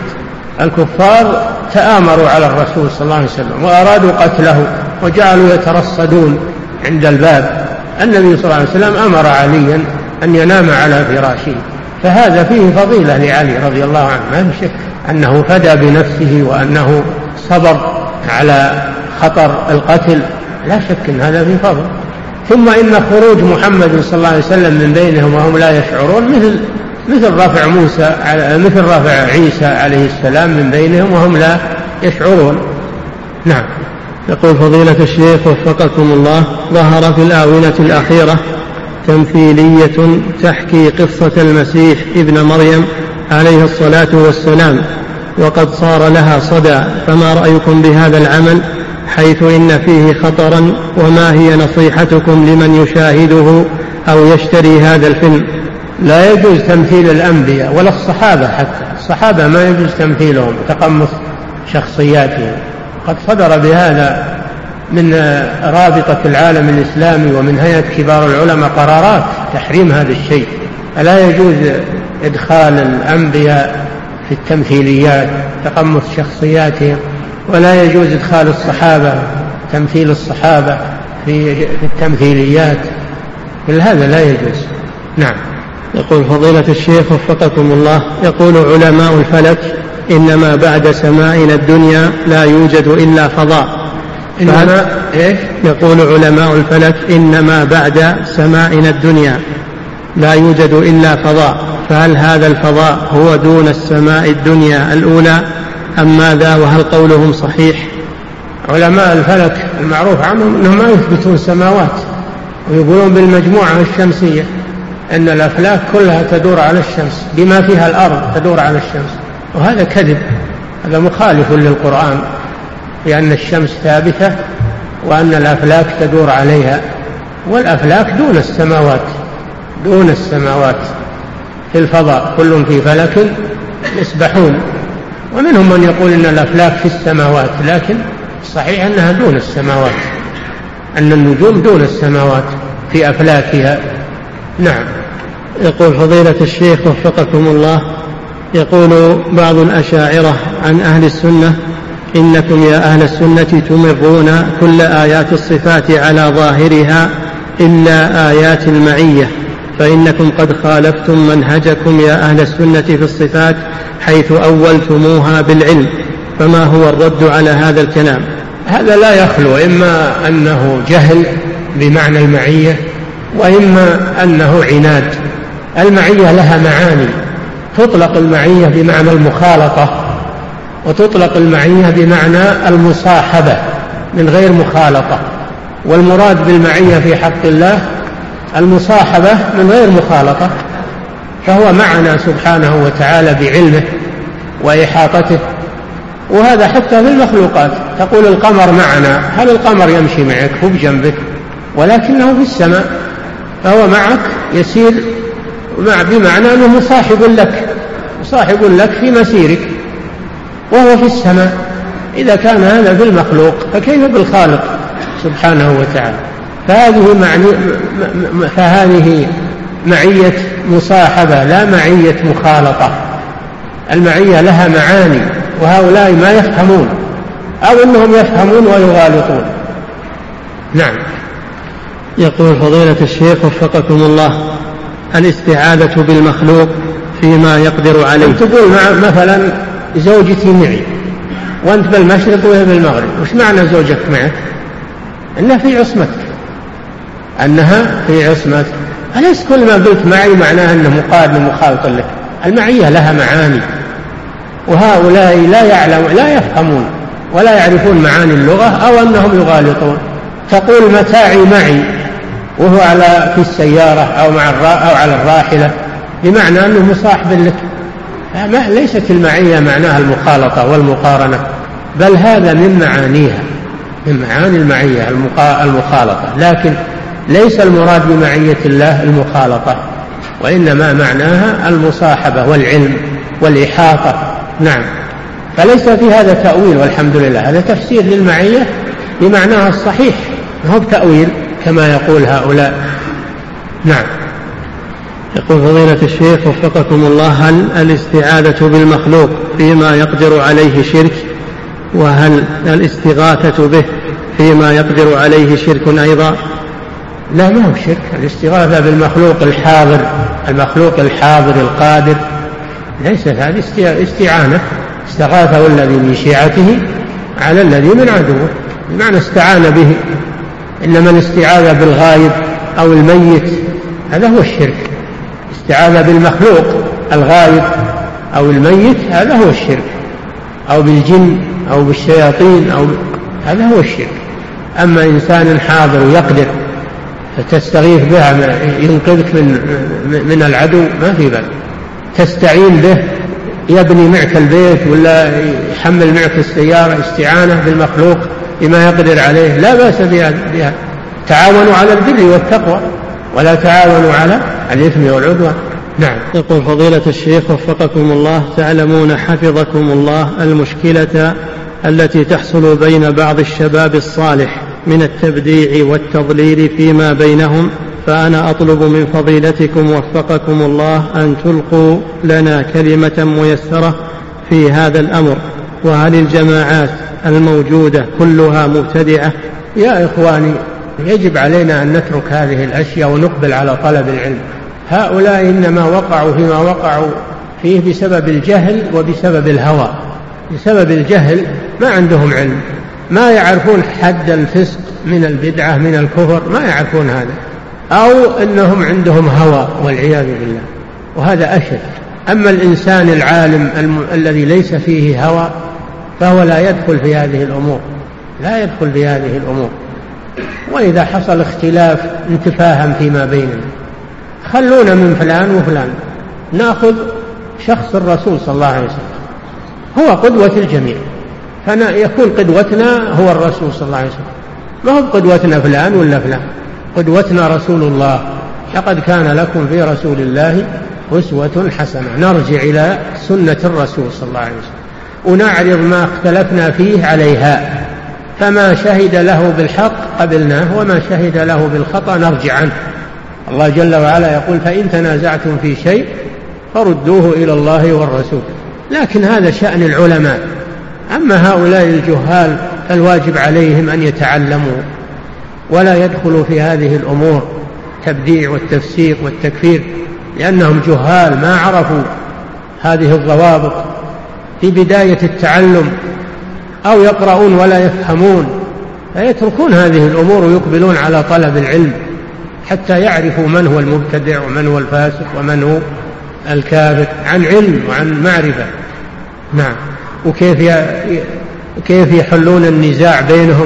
الكفار تآمروا على الرسول صلى الله عليه وسلم وأرادوا قتله وجعلوا يترصدون عند الباب. النبي صلى الله عليه وسلم أمر عليا أن ينام على فراشه، فهذا فيه فضيلة لعلي رضي الله عنه، ما في شك أنه فدى بنفسه وأنه صبر على خطر القتل، لا شك أن هذا فيه فضل. ثم إن خروج محمد صلى الله عليه وسلم من بينهم وهم لا يشعرون مثل مثل رفع موسى مثل رفع عيسى عليه السلام من بينهم وهم لا يشعرون. نعم. يقول فضيلة الشيخ وفقكم الله: ظهر في الآونة الأخيرة تمثيلية تحكي قصة المسيح ابن مريم عليه الصلاة والسلام، وقد صار لها صدى، فما رأيكم بهذا العمل حيث إن فيه خطرا، وما هي نصيحتكم لمن يشاهده أو يشتري هذا الفيلم؟ لا يجوز تمثيل الأنبياء ولا الصحابة، حتى الصحابة ما يجوز تمثيلهم، تقمص شخصياتهم. قد صدر بهذا من رابطة العالم الإسلامي ومن هيئة كبار العلماء قرارات تحريم هذا الشيء، فلا يجوز إدخال الأنبياء في التمثيليات، تقمص شخصياتهم، ولا يجوز إدخال الصحابة، تمثيل الصحابة في التمثيليات، كل هذا لا يجوز. نعم. يقول فضيلة الشيخ وفقكم الله: يقول علماء الفلك إنما بعد سمائنا الدنيا لا يوجد إلا فضاء. إنما إيش؟ يقول علماء الفلك إنما بعد سمائنا الدنيا لا يوجد إلا فضاء، فهل هذا الفضاء هو دون السماء الدنيا الأولى أم ماذا؟ وهل قولهم صحيح؟ علماء الفلك المعروف عنهم أنهم ما يثبتون سماوات، ويقولون بالمجموعة الشمسية أن الأفلاك كلها تدور على الشمس بما فيها الأرض تدور على الشمس، وهذا كذب، هذا مخالف للقرآن، لأن الشمس ثابتة وأن الأفلاك تدور عليها، والأفلاك دون السماوات، دون السماوات في الفضاء، كل في فلك يسبحون. ومنهم من يقول إن الأفلاك في السماوات، لكن صحيح أنها دون السماوات، أن النجوم دون السماوات في أفلاكها. نعم. يقول فضيلة الشيخ وفقكم الله، يقول بعض الأشاعرة عن أهل السنة: إنكم يا أهل السنة تمرون كل آيات الصفات على ظاهرها إلا آيات المعية، فإنكم قد خالفتم منهجكم يا أهل السنة في الصفات حيث أولتموها بالعلم، فما هو الرد على هذا الكلام؟ هذا لا يخلو إما أنه جهل بمعنى المعية، وإما أنه عناد. المعية لها معاني، تطلق المعية بمعنى المخالطة، وتطلق المعية بمعنى المصاحبة من غير مخالطة، والمراد بالمعية في حق الله المصاحبة من غير مخالطة، فهو معنا سبحانه وتعالى بعلمه وإحاطته. وهذا حتى في المخلوقات، تقول القمر معنا، هل القمر يمشي معك؟ هو بجنبك ولكنه في السماء، فهو معك يسير بمعنى أنه مصاحب لك، مصاحب لك في مسيرك، وهو في السماء. إذا كان هذا في المخلوق فكيف بالخالق سبحانه وتعالى؟ فهذه, معني فهذه معية مصاحبة لا معية مخالطة. المعية لها معاني، وهؤلاء ما يفهمون، أو أنهم يفهمون ويغالطون. نعم. يقول فضيلة الشيخ وفقكم الله: الاستعاذة بالمخلوق فيما يقدر عليه. تقول مثلا زوجتي معي وأنت بالمشرق وهي بالمغرب، وش معنى زوجك معك؟ أنها في عصمتك، أنها في عصمتك. أليس كل ما قلت معي معناه أنه مقابل مخالط لك؟ المعية لها معاني، وهؤلاء لا يعلم لا يفهمون ولا يعرفون معاني اللغة، أو أنهم يغالطون. تقول متاعي معي وهو على في السيارة أو مع أو على الراحلة، بمعنى أنه مصاحب لك. ليست المعية معناها المخالطة والمقارنة، بل هذا من معانيها، من معاني المعية المخالطة، لكن ليس المراد بمعية الله المخالطة، وإنما معناها المصاحبة والعلم والإحاطة. نعم. فليس في هذا تأويل، والحمد لله، هذا تفسير للمعية بمعناها الصحيح، ما هو بتأويل كما يقول هؤلاء. نعم. يقول فضيلة الشيخ وفقكم الله: هل الاستعاذة بالمخلوق فيما يقدر عليه شرك؟ وهل الاستغاثة به فيما يقدر عليه شرك أيضا؟ لا، ما هو شرك. الاستغاثة بالمخلوق الحاضر، المخلوق الحاضر القادر، ليست هذه استعانة. استغاثه الذي من شيعته على الذي من عدوه، بمعنى استعان به. إنما الاستعاذة بالغائب أو الميت هذا هو الشرك. استعاذة بالمخلوق الغائب أو الميت هذا هو الشرك، أو بالجن أو بالشياطين أو ب... هذا هو الشرك. أما إنسان حاضر يقدر فتستغيث به ينقذك من, من العدو، ما في بال. تستعين به يبني معك البيت ولا يحمل معك السيارة، استعانة بالمخلوق بما يقدر عليه، لا بأس بها. تعاونوا على البر والتقوى ولا تعاونوا على الإثم والعدوان. نعم. يقول فضيلة الشيخ وفقكم الله: تعلمون حفظكم الله المشكلة التي تحصل بين بعض الشباب الصالح من التبديع والتضليل فيما بينهم، فأنا أطلب من فضيلتكم وفقكم الله أن تلقوا لنا كلمة ميسرة في هذا الأمر. وهل الجماعات الموجودة كلها مبتدعة؟ يا إخواني، يجب علينا أن نترك هذه الأشياء ونقبل على طلب العلم. هؤلاء إنما وقعوا فيما وقعوا فيه بسبب الجهل وبسبب الهوى. بسبب الجهل، ما عندهم علم، ما يعرفون حد الفسق من البدعة من الكفر، ما يعرفون هذا، أو أنهم عندهم هوى والعياذ بالله، وهذا أشد. أما الإنسان العالم الم... الذي ليس فيه هوى فهو لا يدخل في هذه الأمور، لا يدخل في هذه الأمور. وإذا حصل اختلاف نتفاهم فيما بيننا، خلونا من فلان وفلان، نأخذ شخص الرسول صلى الله عليه وسلم، هو قدوة الجميع، فيكون قدوتنا هو الرسول صلى الله عليه وسلم، ما هو قدوتنا فلان ولا فلان، قدوتنا رسول الله. لقد كان لكم في رسول الله أسوة حسنة. نرجع إلى سنة الرسول صلى الله عليه وسلم ونعرض ما اختلفنا فيه عليها فما شهد له بالحق قبلناه وما شهد له بالخطأ نرجع عنه. الله جل وعلا يقول فإن تنازعتم في شيء فردوه إلى الله والرسول. لكن هذا شأن العلماء. أما هؤلاء الجهال فالواجب عليهم أن يتعلموا ولا يدخلوا في هذه الأمور التبديع والتفسيق والتكفير، لأنهم جهال ما عرفوا هذه الضوابط في بداية التعلم، أو يقرؤون ولا يفهمون فيتركون هذه الأمور ويقبلون على طلب العلم حتى يعرفوا من هو المبتدع ومن هو الفاسق ومن هو الكافر عن علم وعن معرفة. نعم. وكيف كيف يحلون النزاع بينهم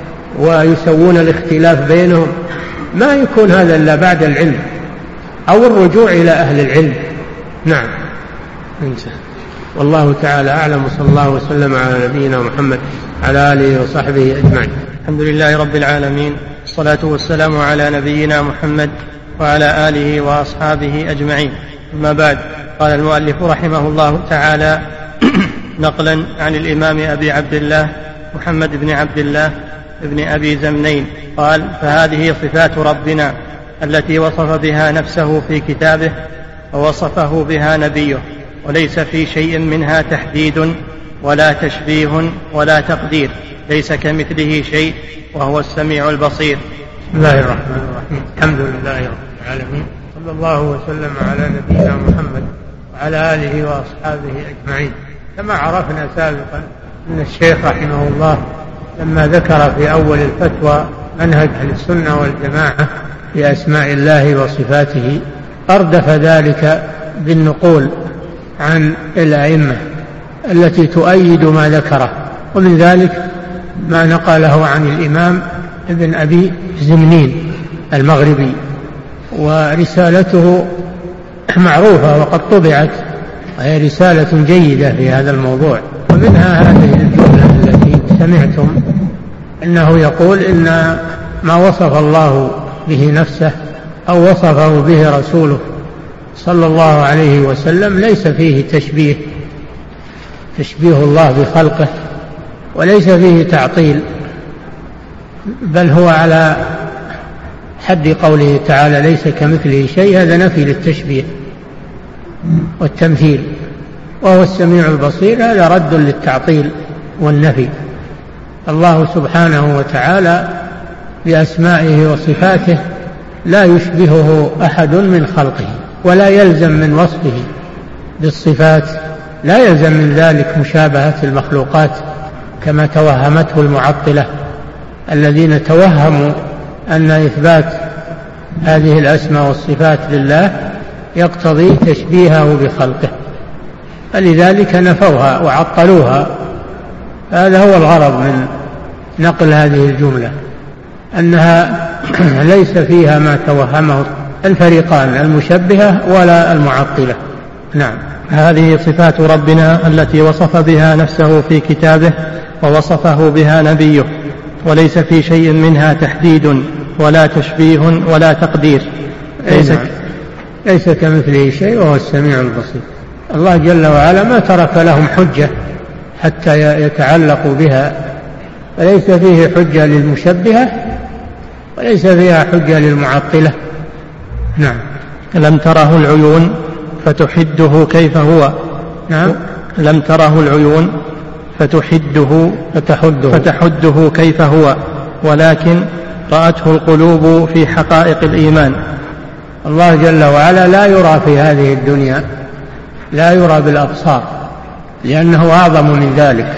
ويسوون الاختلاف بينهم، ما يكون هذا إلا بعد العلم أو الرجوع إلى أهل العلم. نعم. انتهى. والله تعالى أعلم، وصلى الله وسلم على نبينا محمد على آله وصحبه أجمعين. الحمد لله رب العالمين، والصلاة والسلام على نبينا محمد وعلى آله وأصحابه أجمعين. أما بعد، قال المؤلف رحمه الله تعالى نقلا عن الإمام أبي عبد الله محمد بن عبد الله بن أبي زمنين قال: فهذه صفات ربنا التي وصف بها نفسه في كتابه ووصفه بها نبيه، وليس في شيء منها تحديد ولا تشبيه ولا تقدير، ليس كمثله شيء وهو السميع البصير. بسم الله الرحمن الرحيم. الحمد لله رب العالمين، صلى الله وسلم على نبينا محمد وعلى آله وأصحابه أجمعين. كما عرفنا سابقا أن الشيخ رحمه الله لما ذكر في أول الفتوى منهج أهل السنة والجماعة في أسماء الله وصفاته أردف ذلك بالنقول عن الأئمة التي تؤيد ما ذكره، ومن ذلك ما نقله عن الإمام ابن أبي زمنين المغربي، ورسالته معروفة وقد طبعت، وهي رسالة جيدة في هذا الموضوع. ومنها هذه الجملة التي سمعتم إنه يقول إن ما وصف الله به نفسه أو وصفه به رسوله صلى الله عليه وسلم ليس فيه تشبيه تشبيه الله بخلقه، وليس فيه تعطيل، بل هو على حد قوله تعالى ليس كمثله شيء، هذا نفي للتشبيه والتمثيل. وهو السميع البصير، هذا رد للتعطيل والنفي. الله سبحانه وتعالى بأسمائه وصفاته لا يشبهه أحد من خلقه، ولا يلزم من وصفه بالصفات لا يلزم من ذلك مشابهة المخلوقات كما توهمته المعطلة الذين توهموا أن إثبات هذه الأسماء والصفات لله يقتضي تشبيهه بخلقه، فلذلك نفوها وعطلوها. هذا هو الغرض من نقل هذه الجملة، أنها ليس فيها ما توهمه الفريقان المشبهة ولا المعطلة. نعم. هذه صفات ربنا التي وصف بها نفسه في كتابه ووصفه بها نبيه، وليس في شيء منها تحديد ولا تشبيه ولا تقدير، ليس, نعم. ليس كمثله شيء وهو السميع البصير. الله جل وعلا ما ترك لهم حجة حتى يتعلقوا بها، فليس فيه حجة للمشبهة وليس فيها حجة للمعطلة. نعم. لم تره العيون فتحده كيف هو. نعم. لم تره العيون فتحده فتحده, فتحده كيف هو، ولكن رأته القلوب في حقائق الإيمان. الله جل وعلا لا يرى في هذه الدنيا، لا يرى بالأبصار، لأنه أعظم من ذلك،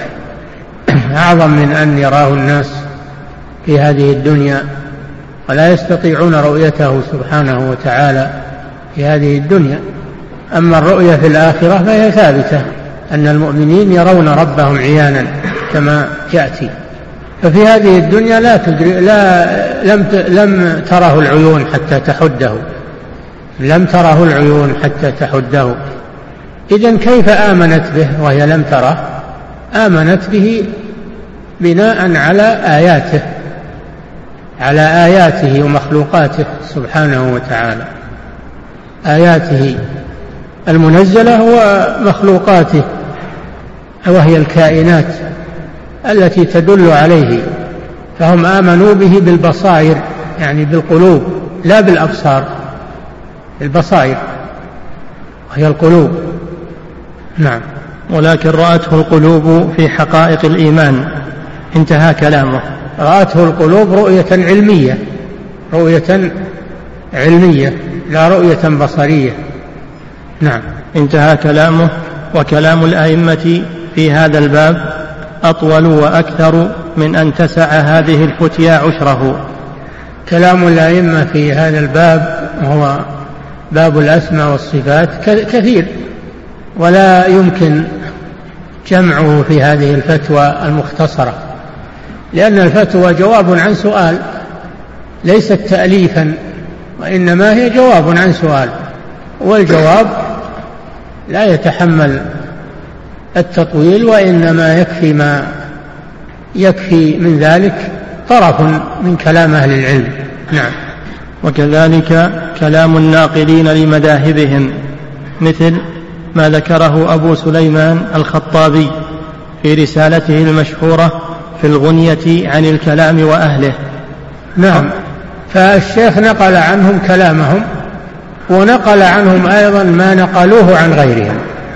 أعظم من أن يراه الناس في هذه الدنيا، ولا يستطيعون رؤيته سبحانه وتعالى في هذه الدنيا. أما الرؤية في الآخرة فهي ثابتة، أن المؤمنين يرون ربهم عيانا كما يأتي. ففي هذه الدنيا لا تدري لا لم لم تره العيون حتى تحده، لم تره العيون حتى تحده. إذن كيف آمنت به وهي لم تره؟ آمنت به بناء على آياته، على آياته ومخلوقاته سبحانه وتعالى، آياته المنزلة ومخلوقاته، وهي الكائنات التي تدل عليه فهم آمنوا به بالبصائر، يعني بالقلوب لا بالأبصار، البصائر وهي القلوب. نعم. ولكن رأته القلوب في حقائق الإيمان. انتهى كلامه. رأته القلوب رؤية علمية، رؤية علمية لا رؤية بصرية. نعم. انتهى كلامه. وكلام الأئمة في هذا الباب أطول وأكثر من أن تسع هذه الفتيا عشره. كلام الأئمة في هذا الباب هو باب الأسماء والصفات كثير، ولا يمكن جمعه في هذه الفتوى المختصرة، لأن الفتوى جواب عن سؤال، ليست تأليفا، وإنما هي جواب عن سؤال، والجواب لا يتحمل التطويل، وإنما يكفي ما يكفي من ذلك طرف من كلام أهل العلم. نعم. وكذلك كلام الناقلين لمذاهبهم، مثل ما ذكره أبو سليمان الخطابي في رسالته المشهورة في الغنية عن الكلام وأهله. نعم. فالشيخ نقل عنهم كلامهم، ونقل عنهم أيضا ما نقلوه عن غيرهم،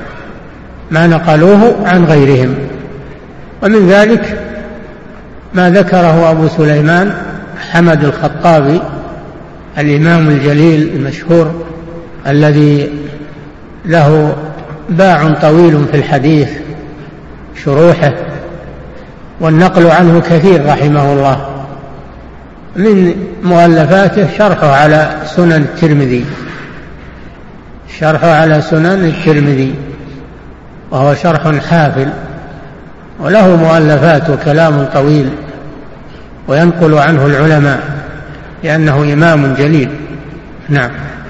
ما نقلوه عن غيرهم ومن ذلك ما ذكره أبو سليمان حمد الخطابي الإمام الجليل المشهور الذي له باع طويل في الحديث شروحه، والنقل عنه كثير رحمه الله. من مؤلفاته شرحه على سنن الترمذي، شرحه على سنن الترمذي، وهو شرح حافل، وله مؤلفات وكلام طويل، وينقل عنه العلماء لأنه إمام جليل. نعم.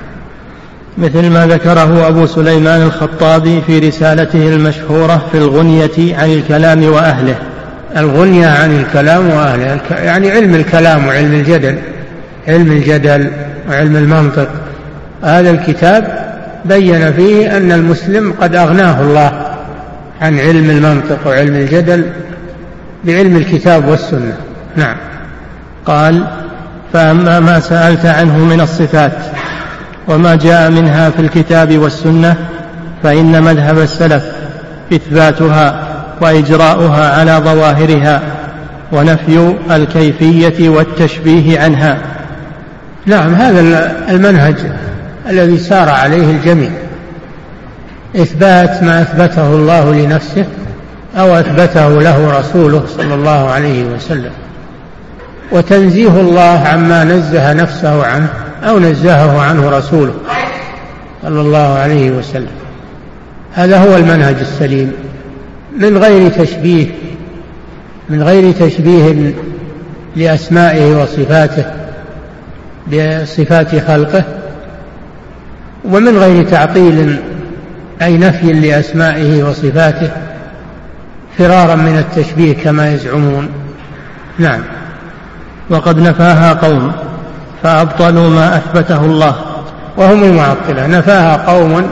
مثل ما ذكره أبو سليمان الخطابي في رسالته المشهورة في الغنية عن الكلام وأهله. الغنية عن الكلام وأهله يعني علم الكلام وعلم الجدل، علم الجدل وعلم المنطق. هذا الكتاب بين فيه أن المسلم قد أغناه الله عن علم المنطق وعلم الجدل بعلم الكتاب والسنة. نعم. قال: فأما ما سألت عنه من الصفات وما جاء منها في الكتاب والسنة فإن مذهب السلف إثباتها وإجراؤها على ظواهرها ونفي الكيفية والتشبيه عنها. نعم. هذا المنهج الذي سار عليه الجميع، إثبات ما أثبته الله لنفسه أو أثبته له رسوله صلى الله عليه وسلم، وتنزيه الله عما نزه نفسه عنه أو نزهه عنه رسوله صلى الله عليه وسلم. هذا هو المنهج السليم، من غير تشبيه، من غير تشبيه لأسمائه وصفاته بصفات خلقه، ومن غير تعطيل أي نفي لأسمائه وصفاته فرارا من التشبيه كما يزعمون. نعم. وقد نفاها قوم فأبطلوا ما أثبته الله، وهم المعطلة. نفاها قوم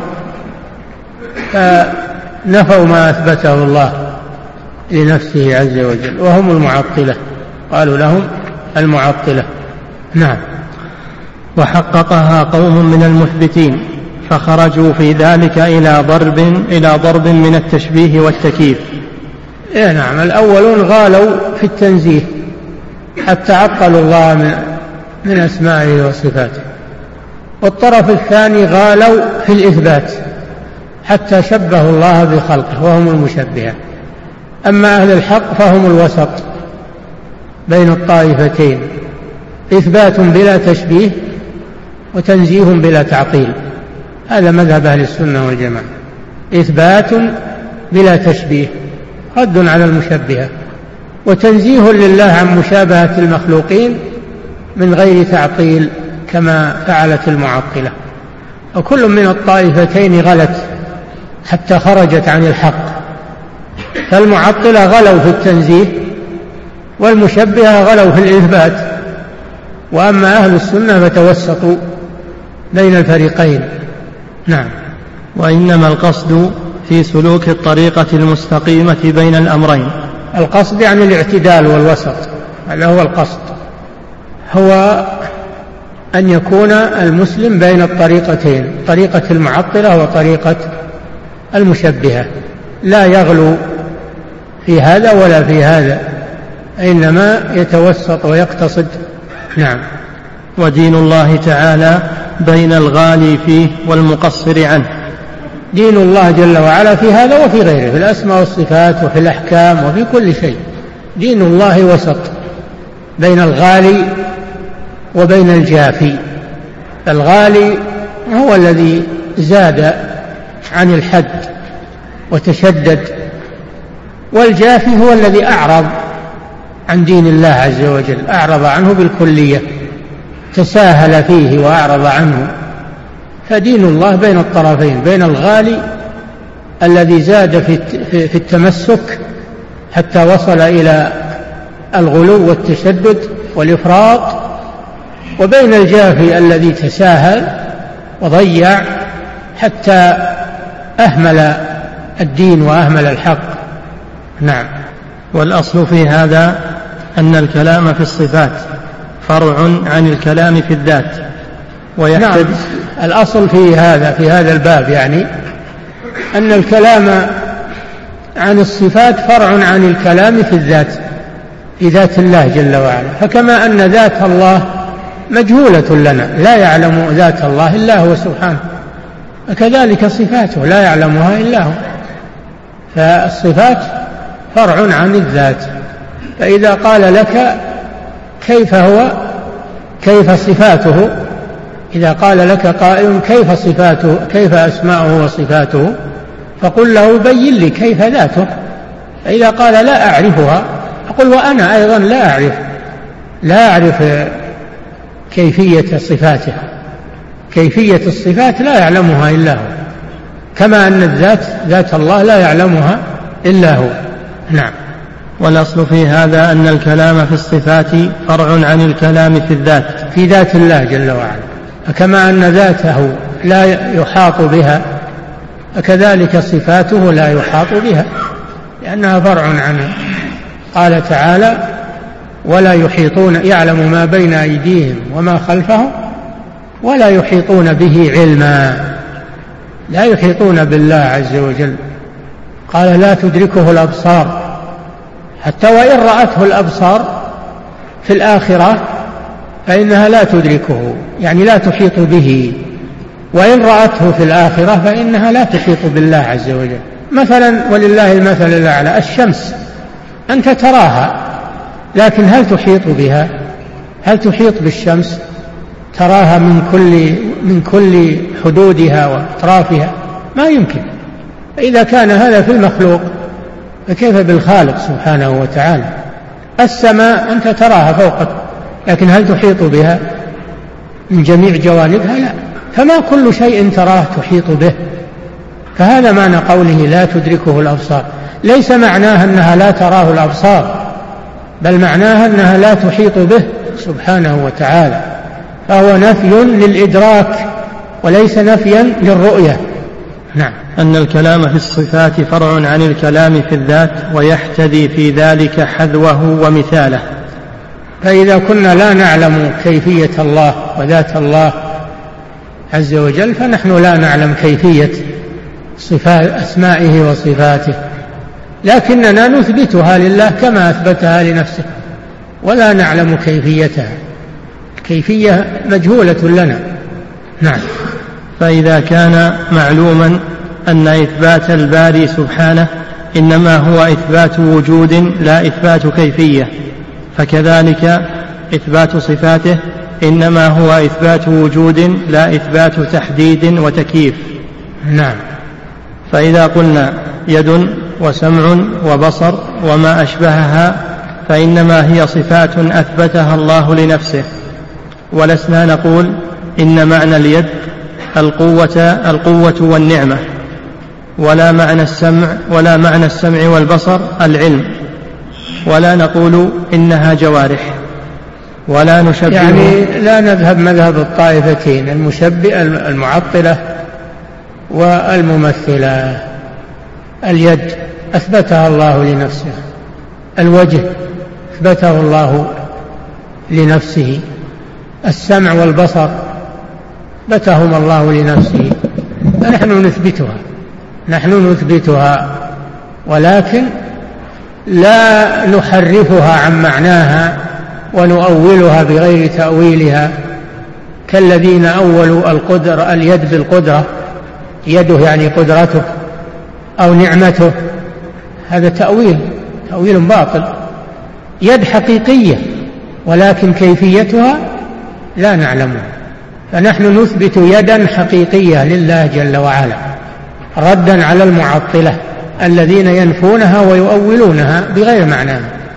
فنفوا ما أثبته الله لنفسه عز وجل، وهم المعطلة، قالوا لهم المعطلة. نعم. وحققها قوم من المثبتين فخرجوا في ذلك إلى ضرب إلى ضرب من التشبيه والتكييف. إيه نعم. الأولون غالوا في التنزيه حتى عطلوا الله من, من أسمائه وصفاته، والطرف الثاني غالوا في الإثبات حتى شبهوا الله بخلقه وهم المشبهة. أما أهل الحق فهم الوسط بين الطائفتين، إثبات بلا تشبيه وتنزيه بلا تعطيل. هذا مذهب أهل السنة والجماعة، إثبات بلا تشبيه رد على المشبهة، وتنزيه لله عن مشابهة المخلوقين من غير تعطيل كما فعلت المعطلة. وكل من الطائفتين غلت حتى خرجت عن الحق، فالمعطلة غلوا في التنزيه والمشبهة غلوا في الإثبات، وأما أهل السنة فتوسطوا بين الفريقين. نعم. وإنما القصد في سلوك الطريقة المستقيمة بين الأمرين. القصد يعني الاعتدال والوسط هذا هو القصد، هو أن يكون المسلم بين الطريقتين، طريقة المعطلة وطريقة المشبهة، لا يغلو في هذا ولا في هذا، إنما يتوسط ويقتصد. نعم. ودين الله تعالى بين الغالي فيه والمقصر عنه. دين الله جل وعلا في هذا وفي غيره، في الأسماء والصفات وفي الأحكام وفي كل شيء. دين الله وسط بين الغالي وبين الجافي. الغالي هو الذي زاد عن الحد وتشدد، والجافي هو الذي أعرض عن دين الله عز وجل، أعرض عنه بالكلية، تساهل فيه وأعرض عنه. فدين الله بين الطرفين، بين الغالي الذي زاد في التمسك حتى وصل إلى الغلو والتشدد والإفراط، وبين الجافي الذي تساهل وضيع حتى أهمل الدين وأهمل الحق. نعم. والأصل في هذا أن الكلام في الصفات فرع عن الكلام في الذات، ويحتج. نعم. الأصل في هذا في هذا الباب يعني أن الكلام عن الصفات فرع عن الكلام في الذات، في ذات الله جل وعلا. فكما أن ذات الله مجهولة لنا، لا يعلم ذات الله إلا هو سبحانه، وكذلك صفاته لا يعلمها إلا هو. فالصفات فرع عن الذات. فإذا قال لك كيف هو كيف صفاته، إذا قال لك قائل كيف صفاته كيف أسماؤه وصفاته، فقل له بين لي كيف ذاته. فإذا قال لا أعرفها، أقول وأنا أيضا لا أعرف لا أعرف كيفية صفاته. كيفية الصفات لا يعلمها إلا هو، كما أن الذات ذات الله لا يعلمها إلا هو. نعم. والأصل في هذا أن الكلام في الصفات فرع عن الكلام في الذات، في ذات الله جل وعلا. فكما أن ذاته لا يحاط بها، فكذلك صفاته لا يحاط بها، لأنها فرع عنه. قال تعالى ولا يحيطون، يعلم ما بين أيديهم وما خلفهم ولا يحيطون به علما. لا يحيطون بالله عز وجل. قال لا تدركه الأبصار، حتى وإن رأته الأبصار في الآخرة فإنها لا تدركه، يعني لا تحيط به. وإن رأته في الآخرة فإنها لا تحيط بالله عز وجل. مثلا ولله المثل الأعلى، الشمس أنت تراها، لكن هل تحيط بها؟ هل تحيط بالشمس؟ تراها من كل من كل حدودها وأطرافها؟ ما يمكن. إذا كان هذا في المخلوق فكيف بالخالق سبحانه وتعالى؟ السماء أنت تراها فوقك، لكن هل تحيط بها من جميع جوانبها؟ لا. فما كل شيء تراه تحيط به. فهذا معنى قوله لا تدركه الأبصار. ليس معناها أنها لا تراه الأبصار، بل معناها أنها لا تحيط به سبحانه وتعالى. فهو نفي للإدراك وليس نفيا للرؤية. نعم. أن الكلام في الصفات فرع عن الكلام في الذات، ويحتدي في ذلك حذوه ومثاله. فإذا كنا لا نعلم كيفية الله وذات الله عز وجل، فنحن لا نعلم كيفية صفات أسمائه وصفاته، لكننا نثبتها لله كما أثبتها لنفسه، ولا نعلم كيفيتها. كيفية مجهولة لنا. نعم. فإذا كان معلوما أن إثبات الباري سبحانه إنما هو إثبات وجود لا إثبات كيفية، فكذلك إثبات صفاته إنما هو إثبات وجود لا إثبات تحديد وتكييف. نعم. فإذا قلنا يد وسمع وبصر وما أشبهها فإنما هي صفات أثبتها الله لنفسه، ولسنا نقول إن معنى اليد القوة, القوة والنعمة، ولا معنى السمع ولا معنى السمع والبصر العلم، ولا نقول إنها جوارح، ولا نشبه. يعني لا نذهب مذهب الطائفتين، المشبه المعطلة والممثلة. اليد أثبتها الله لنفسه، الوجه أثبته الله لنفسه. السمع والبصر أثبتهم الله لنفسه، فنحن نثبتها نحن نثبتها ولكن لا نحرفها عن معناها ونؤولها بغير تأويلها، كالذين أولوا القدر اليد بالقدرة، يده يعني قدرته أو نعمته، هذا تأويل تأويل باطل. يد حقيقية ولكن كيفيتها لا نعلمها، فنحن نثبت يدا حقيقية لله جل وعلا ردا على المعطلة الذين ينفونها ويؤولونها بغير معناها،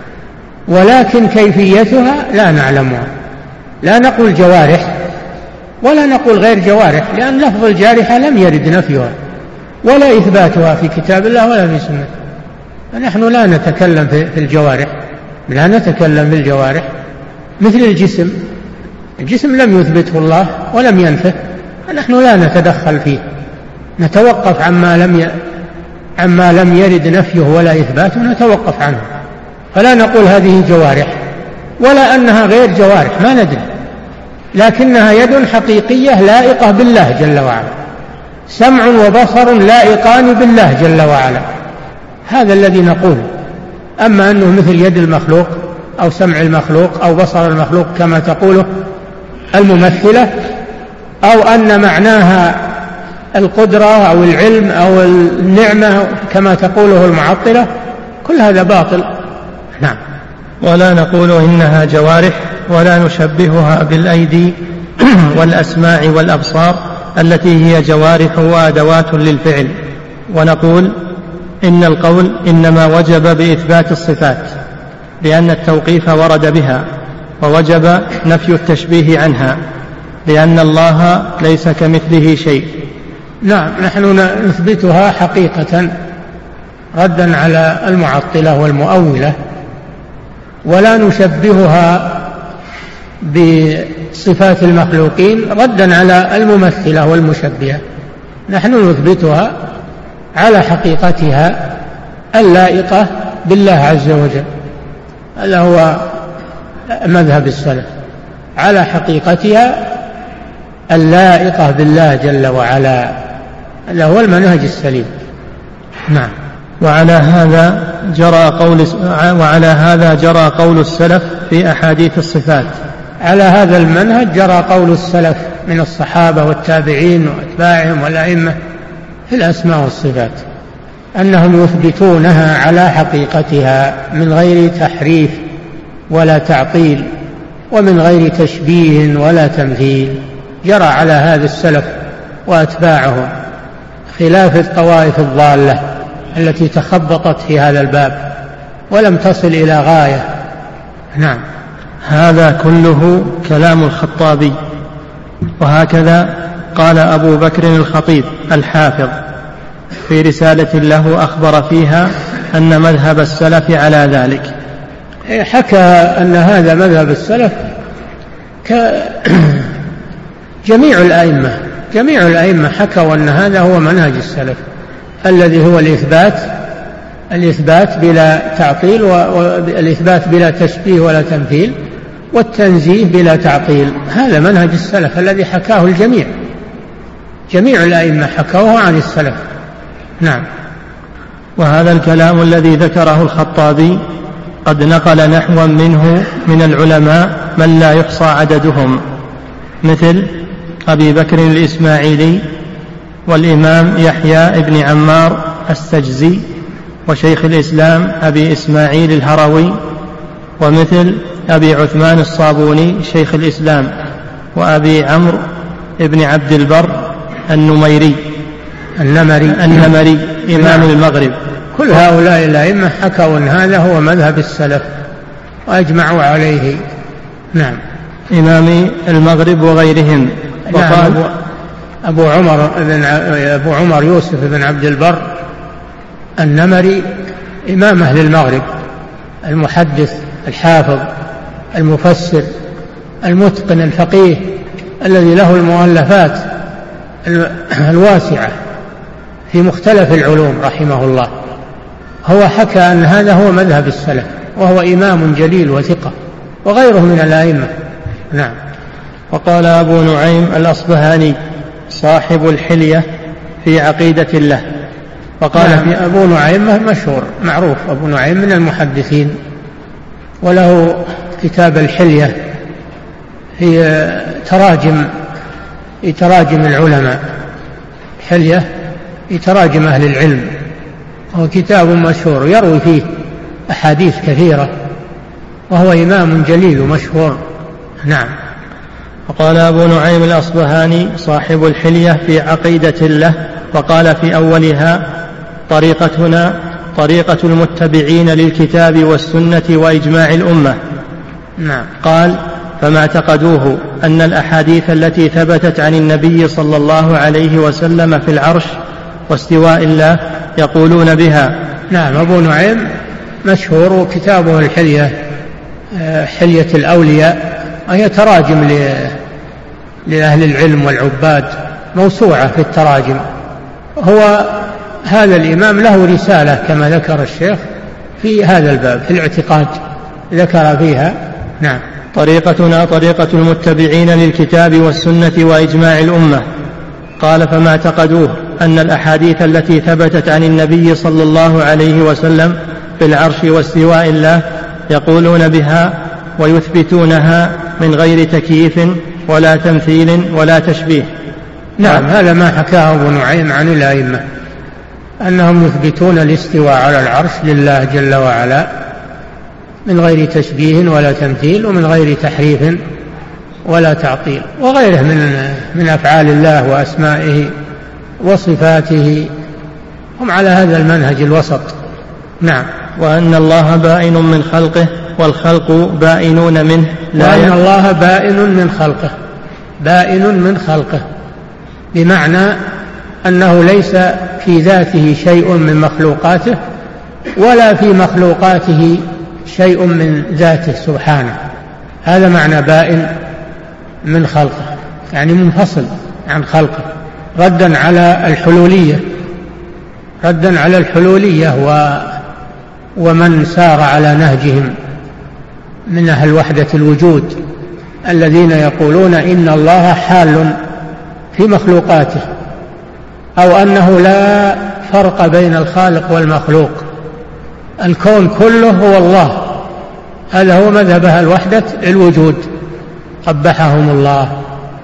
ولكن كيفيتها لا نعلمها. لا نقول جوارح ولا نقول غير جوارح، لأن لفظ الجارحة لم يرد نفيها ولا إثباتها في كتاب الله ولا في سنة. فنحن لا نتكلم في الجوارح، لا نتكلم بالجوارح. مثل الجسم، الجسم لم يثبته الله ولم ينفه، فنحن لا نتدخل فيه، نتوقف عما لم ي... عما لم يرد نفيه ولا إثباته نتوقف عنه. فلا نقول هذه جوارح ولا أنها غير جوارح، ما ندري، لكنها يد حقيقية لائقة بالله جل وعلا، سمع وبصر لائقان بالله جل وعلا، هذا الذي نقول. أما أنه مثل يد المخلوق أو سمع المخلوق أو بصر المخلوق كما تقوله الممثلة، أو أن معناها القدرة أو العلم أو النعمة كما تقوله المعطلة، كل هذا باطل. نعم. ولا نقول إنها جوارح ولا نشبهها بالأيدي والأسماع والأبصار التي هي جوارح وأدوات للفعل، ونقول إن القول إنما وجب بإثبات الصفات لأن التوقيف ورد بها، ووجب نفي التشبيه عنها لأن الله ليس كمثله شيء. نعم، نحن نثبتها حقيقة ردا على المعطلة والمؤولة، ولا نشبهها بصفات المخلوقين ردا على الممثلة والمشبهة. نحن نثبتها على حقيقتها اللائقة بالله عز وجل، هذا هو مذهب السلف، على حقيقتها اللائقة بالله جل وعلا، هذا هو المنهج السليم. نعم. وعلى هذا جرى قول وعلى هذا جرى قول السلف في أحاديث الصفات. على هذا المنهج جرى قول السلف من الصحابة والتابعين وأتباعهم والأئمة في الأسماء والصفات، أنهم يثبتونها على حقيقتها من غير تحريف ولا تعطيل ومن غير تشبيه ولا تمثيل. جرى على هذا السلف وأتباعهم، خلاف الطوائف الضالة التي تخبطت في هذا الباب ولم تصل إلى غاية. نعم. هذا كله كلام الخطابي، وهكذا قال أبو بكر الخطيب الحافظ في رسالة له أخبر فيها أن مذهب السلف على ذلك. حكى أن هذا مذهب السلف جميع الأئمة جميع الأئمة حكوا أن هذا هو منهج السلف الذي هو الإثبات الإثبات بلا تعطيل، والإثبات بلا تشبيه ولا تمثيل، والتنزيه بلا تعطيل. هذا منهج السلف الذي حكاه الجميع، جميع الأئمة حكوه عن السلف. نعم. وهذا الكلام الذي ذكره الخطابي قد نقل نحوا منه من العلماء من لا يحصى عددهم، مثل أبي بكر الإسماعيلي والإمام يحيى بن عمار السجزي وشيخ الإسلام أبي إسماعيل الهروي، ومثل أبي عثمان الصابوني شيخ الإسلام، وأبي عمرو بن عبد البر النميري النمري النمري إمام نعم. المغرب. كل هؤلاء الأئمة حكوا أن هذا هو مذهب السلف وأجمعوا عليه. نعم. إمام المغرب وغيرهم. وقال نعم. أبو عمر بن أبو عمر يوسف بن عبد البر النمري إمام أهل المغرب، المحدث الحافظ المفسر المتقن الفقيه الذي له المؤلفات الواسعة في مختلف العلوم رحمه الله، هو حكى أن هذا هو مذهب السلف وهو إمام جليل وثقة، وغيره من الأئمة. نعم. وقال أبو نعيم الأصبهاني صاحب الحلية في عقيدة الله، وقال نعم. في أبو نعيم مشهور معروف، أبو نعيم من المحدثين، وله كتاب الحلية في تراجم في تراجم العلماء، حلية في تراجم أهل العلم، هو كتاب مشهور يروي فيه أحاديث كثيرة، وهو إمام جليل ومشهور. نعم. وقال أبو نعيم الأصبهاني صاحب الحلية في عقيدة له، وقال في أولها: طريقتنا طريقة المتبعين للكتاب والسنة وإجماع الأمة. نعم. قال: فما اعتقدوه أن الأحاديث التي ثبتت عن النبي صلى الله عليه وسلم في العرش واستواء الله يقولون بها. نعم. أبو نعيم مشهور، وكتابه الحلية حلية الأولياء، وهي تراجم لأهل العلم والعباد، موسوعة في التراجم. هو هذا الإمام له رسالة كما ذكر الشيخ في هذا الباب في الاعتقاد، ذكر فيها. نعم. طريقتنا طريقة المتبعين للكتاب والسنة وإجماع الأمة. قال: فما اعتقدوه أن الأحاديث التي ثبتت عن النبي صلى الله عليه وسلم في العرش واستواء الله يقولون بها ويثبتونها من غير تكييف ولا تمثيل ولا تشبيه. نعم. هذا ما حكاه أبو نعيم عن الأئمة، أنهم يثبتون الاستواء على العرش لله جل وعلا من غير تشبيه ولا تمثيل، ومن غير تحريف ولا تعطيل، وغيره من من أفعال الله وأسمائه وصفاته. هم على هذا المنهج الوسط. نعم. وأن الله بائن من خلقه والخلق بائنون منه. وأن الله بائن من خلقه، بائن من خلقه بمعنى أنه ليس في ذاته شيء من مخلوقاته، ولا في مخلوقاته شيء من ذاته سبحانه. هذا معنى بائن من خلقه، يعني منفصل عن خلقه، ردا على الحلولية ردا على الحلولية و ومن سار على نهجهم من أهل وحدة الوجود، الذين يقولون إن الله حال في مخلوقاته، أو أنه لا فرق بين الخالق والمخلوق، الكون كله هو الله. هذا هو مذهب أهل وحدة الوجود قبحهم الله.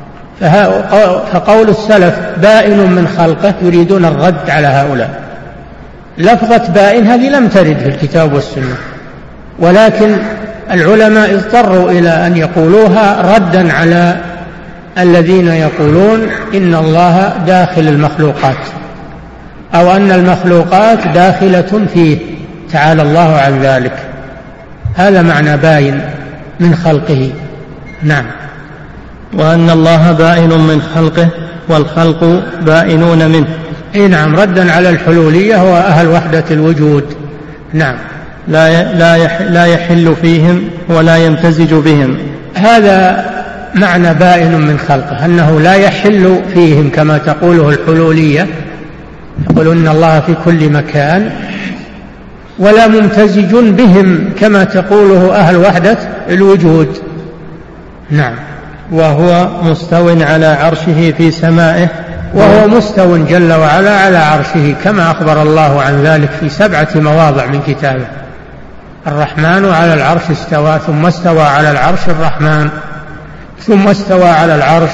فقول السلف بائن من خلقه يريدون الرد على هؤلاء. لفظة بائن هذه لم ترد في الكتاب والسنة، ولكن العلماء اضطروا إلى أن يقولوها ردا على الذين يقولون إن الله داخل المخلوقات، أو أن المخلوقات داخلة فيه، تعالى الله عن ذلك. هذا معنى باين من خلقه. نعم. وأن الله بائن من خلقه والخلق بائنون منه. إيه نعم، ردا على الحلولية وأهل وحدة الوجود. نعم. لا لا يحل فيهم ولا يمتزج بهم. هذا معنى بائن من خلقه، أنه لا يحل فيهم كما تقوله الحلولية، يقولون إن الله في كل مكان، ولا ممتزج بهم كما تقوله أهل وحدة الوجود. نعم. وهو مستو على عرشه في سمائه. وهو مستو جل وعلا على عرشه كما أخبر الله عن ذلك في سبعة مواضع من كتابه. الرحمن على العرش استوى، ثم استوى على العرش الرحمن، ثم استوى على العرش،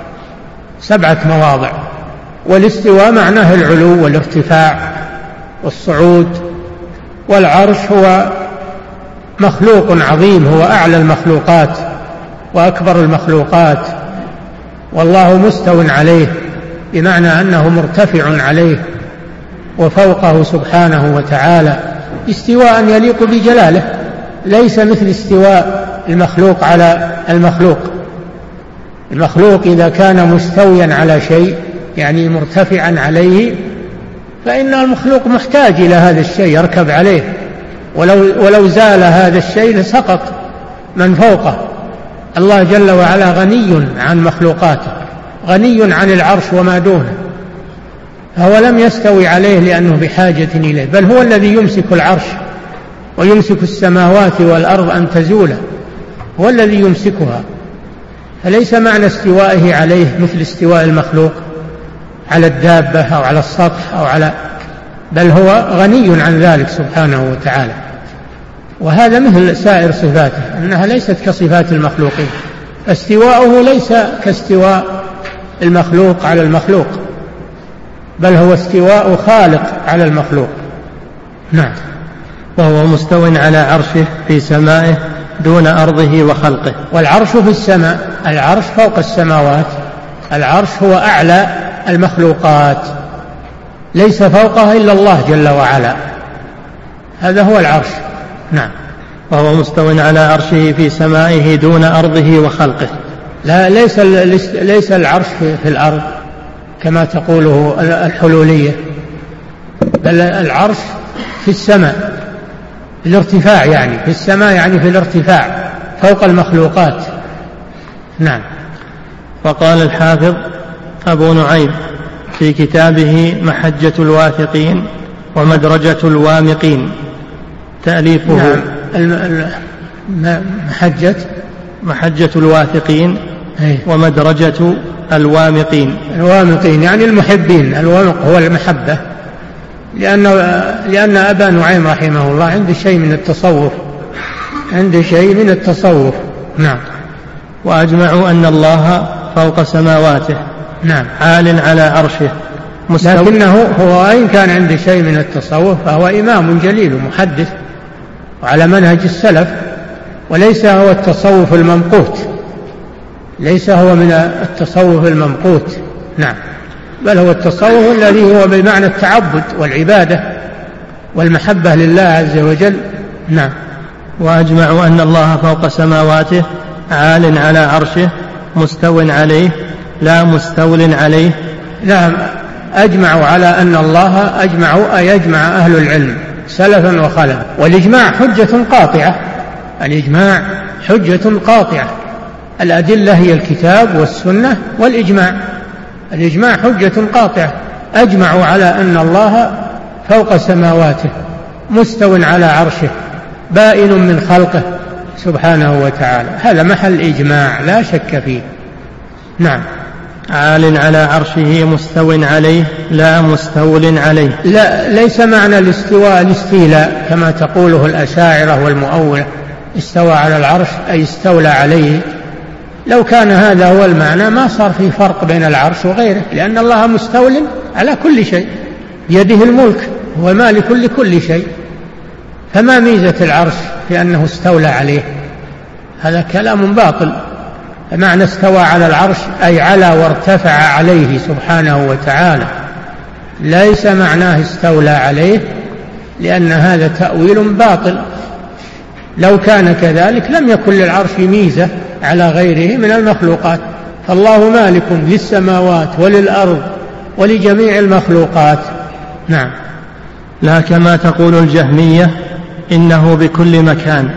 سبعة مواضع. والاستواء معناه العلو والارتفاع والصعود، والعرش هو مخلوق عظيم، هو أعلى المخلوقات وأكبر المخلوقات، والله مستو عليه بمعنى أنه مرتفع عليه وفوقه سبحانه وتعالى استواء يليق بجلاله، ليس مثل استواء المخلوق على المخلوق. المخلوق إذا كان مستويا على شيء يعني مرتفعا عليه، فإن المخلوق محتاج إلى هذا الشيء يركب عليه، ولو, ولو زال هذا الشيء لسقط من فوقه. الله جل وعلا غني عن مخلوقاته، غني عن العرش وما دونه، فهو لم يستوي عليه لأنه بحاجة إليه، بل هو الذي يمسك العرش ويمسك السماوات والأرض أن تزولا، هو الذي يمسكها. فليس معنى استوائه عليه مثل استواء المخلوق على الدابة أو على السطح أو على، بل هو غني عن ذلك سبحانه وتعالى. وهذا مثل سائر صفاته أنها ليست كصفات المخلوقين، استواؤه ليس كاستواء المخلوق على المخلوق، بل هو استواء خالق على المخلوق. نعم. وهو مستو على عرشه في سمائه دون أرضه وخلقه. والعرش في السماء، العرش فوق السماوات، العرش هو أعلى المخلوقات، ليس فوقها إلا الله جل وعلا، هذا هو العرش. نعم. وهو مستو على عرشه في سمائه دون أرضه وخلقه. لا، ليس ليس العرش في الأرض كما تقوله الحلولية، بل العرش في السماء، في الارتفاع، يعني في السماء يعني في الارتفاع فوق المخلوقات. نعم. وقال الحافظ أبو نعيم في كتابه محجة الواثقين ومدرجة الوامقين تأليفه. نعم. محجة محجة الواثقين ومدرجة الوامقين. الوامقين يعني المحبين، الوامق هو المحبة، لأن لأن أبا نعيم رحمه الله عنده شيء من التصوف، عنده شيء من التصوف. نعم. وأجمعوا أن الله فوق سماواته. نعم. عال على عرشه، لكنه هو إن كان عنده شيء من التصوف فهو إمام جليل ومحدث وعلى منهج السلف، وليس هو التصوف الممقوت، ليس هو من التصوف الممقوت. نعم. بل هو التصوف الذي هو بمعنى التعبد والعبادة والمحبة لله عز وجل. نعم. وأجمعوا أن الله فوق سماواته عال على عرشه مستو عليه لا مستول عليه. نعم. أجمعوا على أن الله، أجمعوا أي يجمع أهل العلم سلفا وخلفا، والإجماع حجة قاطعة، الإجماع حجة قاطعة، الأدلة هي الكتاب والسنة والإجماع، الإجماع حجة قاطعة. أجمعوا على أن الله فوق سماواته مستو على عرشه بائن من خلقه سبحانه وتعالى، هذا محل إجماع لا شك فيه. نعم. عال على عرشه مستو عليه لا مستول عليه. لا، ليس معنى الاستواء الاستيلاء كما تقوله الأشاعرة والمؤولة، استوى على العرش أي استولى عليه. لو كان هذا هو المعنى ما صار في فرق بين العرش وغيره، لأن الله مستول على كل شيء، بيده الملك، هو مالك لكل شيء، فما ميزة العرش في أنه استولى عليه؟ هذا كلام باطل. معنى استوى على العرش أي على وارتفع عليه سبحانه وتعالى، ليس معناه استولى عليه، لأن هذا تأويل باطل. لو كان كذلك لم يكن للعرش ميزة على غيره من المخلوقات، فالله مالك للسماوات وللأرض ولجميع المخلوقات. نعم. لا كما تقول الجهمية إنه بكل مكان.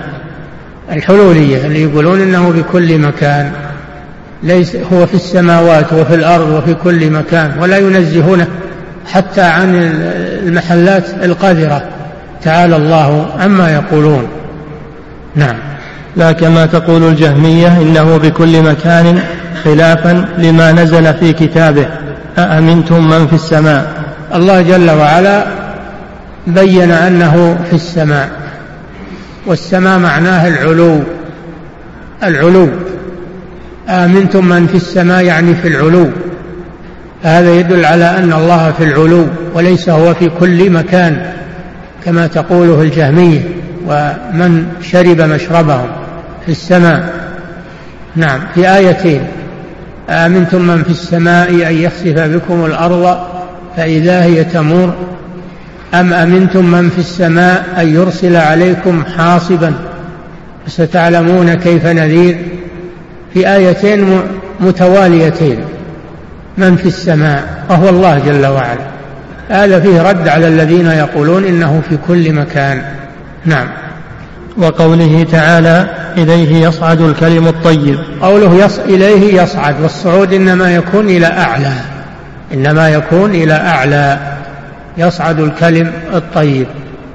الحلولية اللي يقولون إنه بكل مكان، ليس، هو في السماوات وفي الأرض وفي كل مكان، ولا ينزهونه حتى عن المحلات القذرة، تعالى الله عما يقولون. نعم. لا كما تقول الجهمية إنه بكل مكان خلافا لما نزل في كتابه أأمنتم من في السماء. الله جل وعلا بين أنه في السماء، والسماء معناه العلو، العلو. آمنتم من في السماء يعني في العلو، هذا يدل على أن الله في العلو وليس هو في كل مكان كما تقوله الجهمية ومن شرب مشربهم في السماء. نعم. في آيتين: آمنتم من في السماء أن يخسف بكم الأرض فإذا هي تمور، أم أمنتم من في السماء أن يرسل عليكم حاصبا فستعلمون كيف نذير. في آيتين متواليتين: من في السماء وهو الله جل وعلا. هذا فيه رد على الذين يقولون إنه في كل مكان. نعم. وقوله تعالى: إليه يصعد الكلم الطيب. قوله يص... إليه يصعد، والصعود إنما يكون إلى أعلى، إنما يكون إلى أعلى، يصعد الكلم الطيب.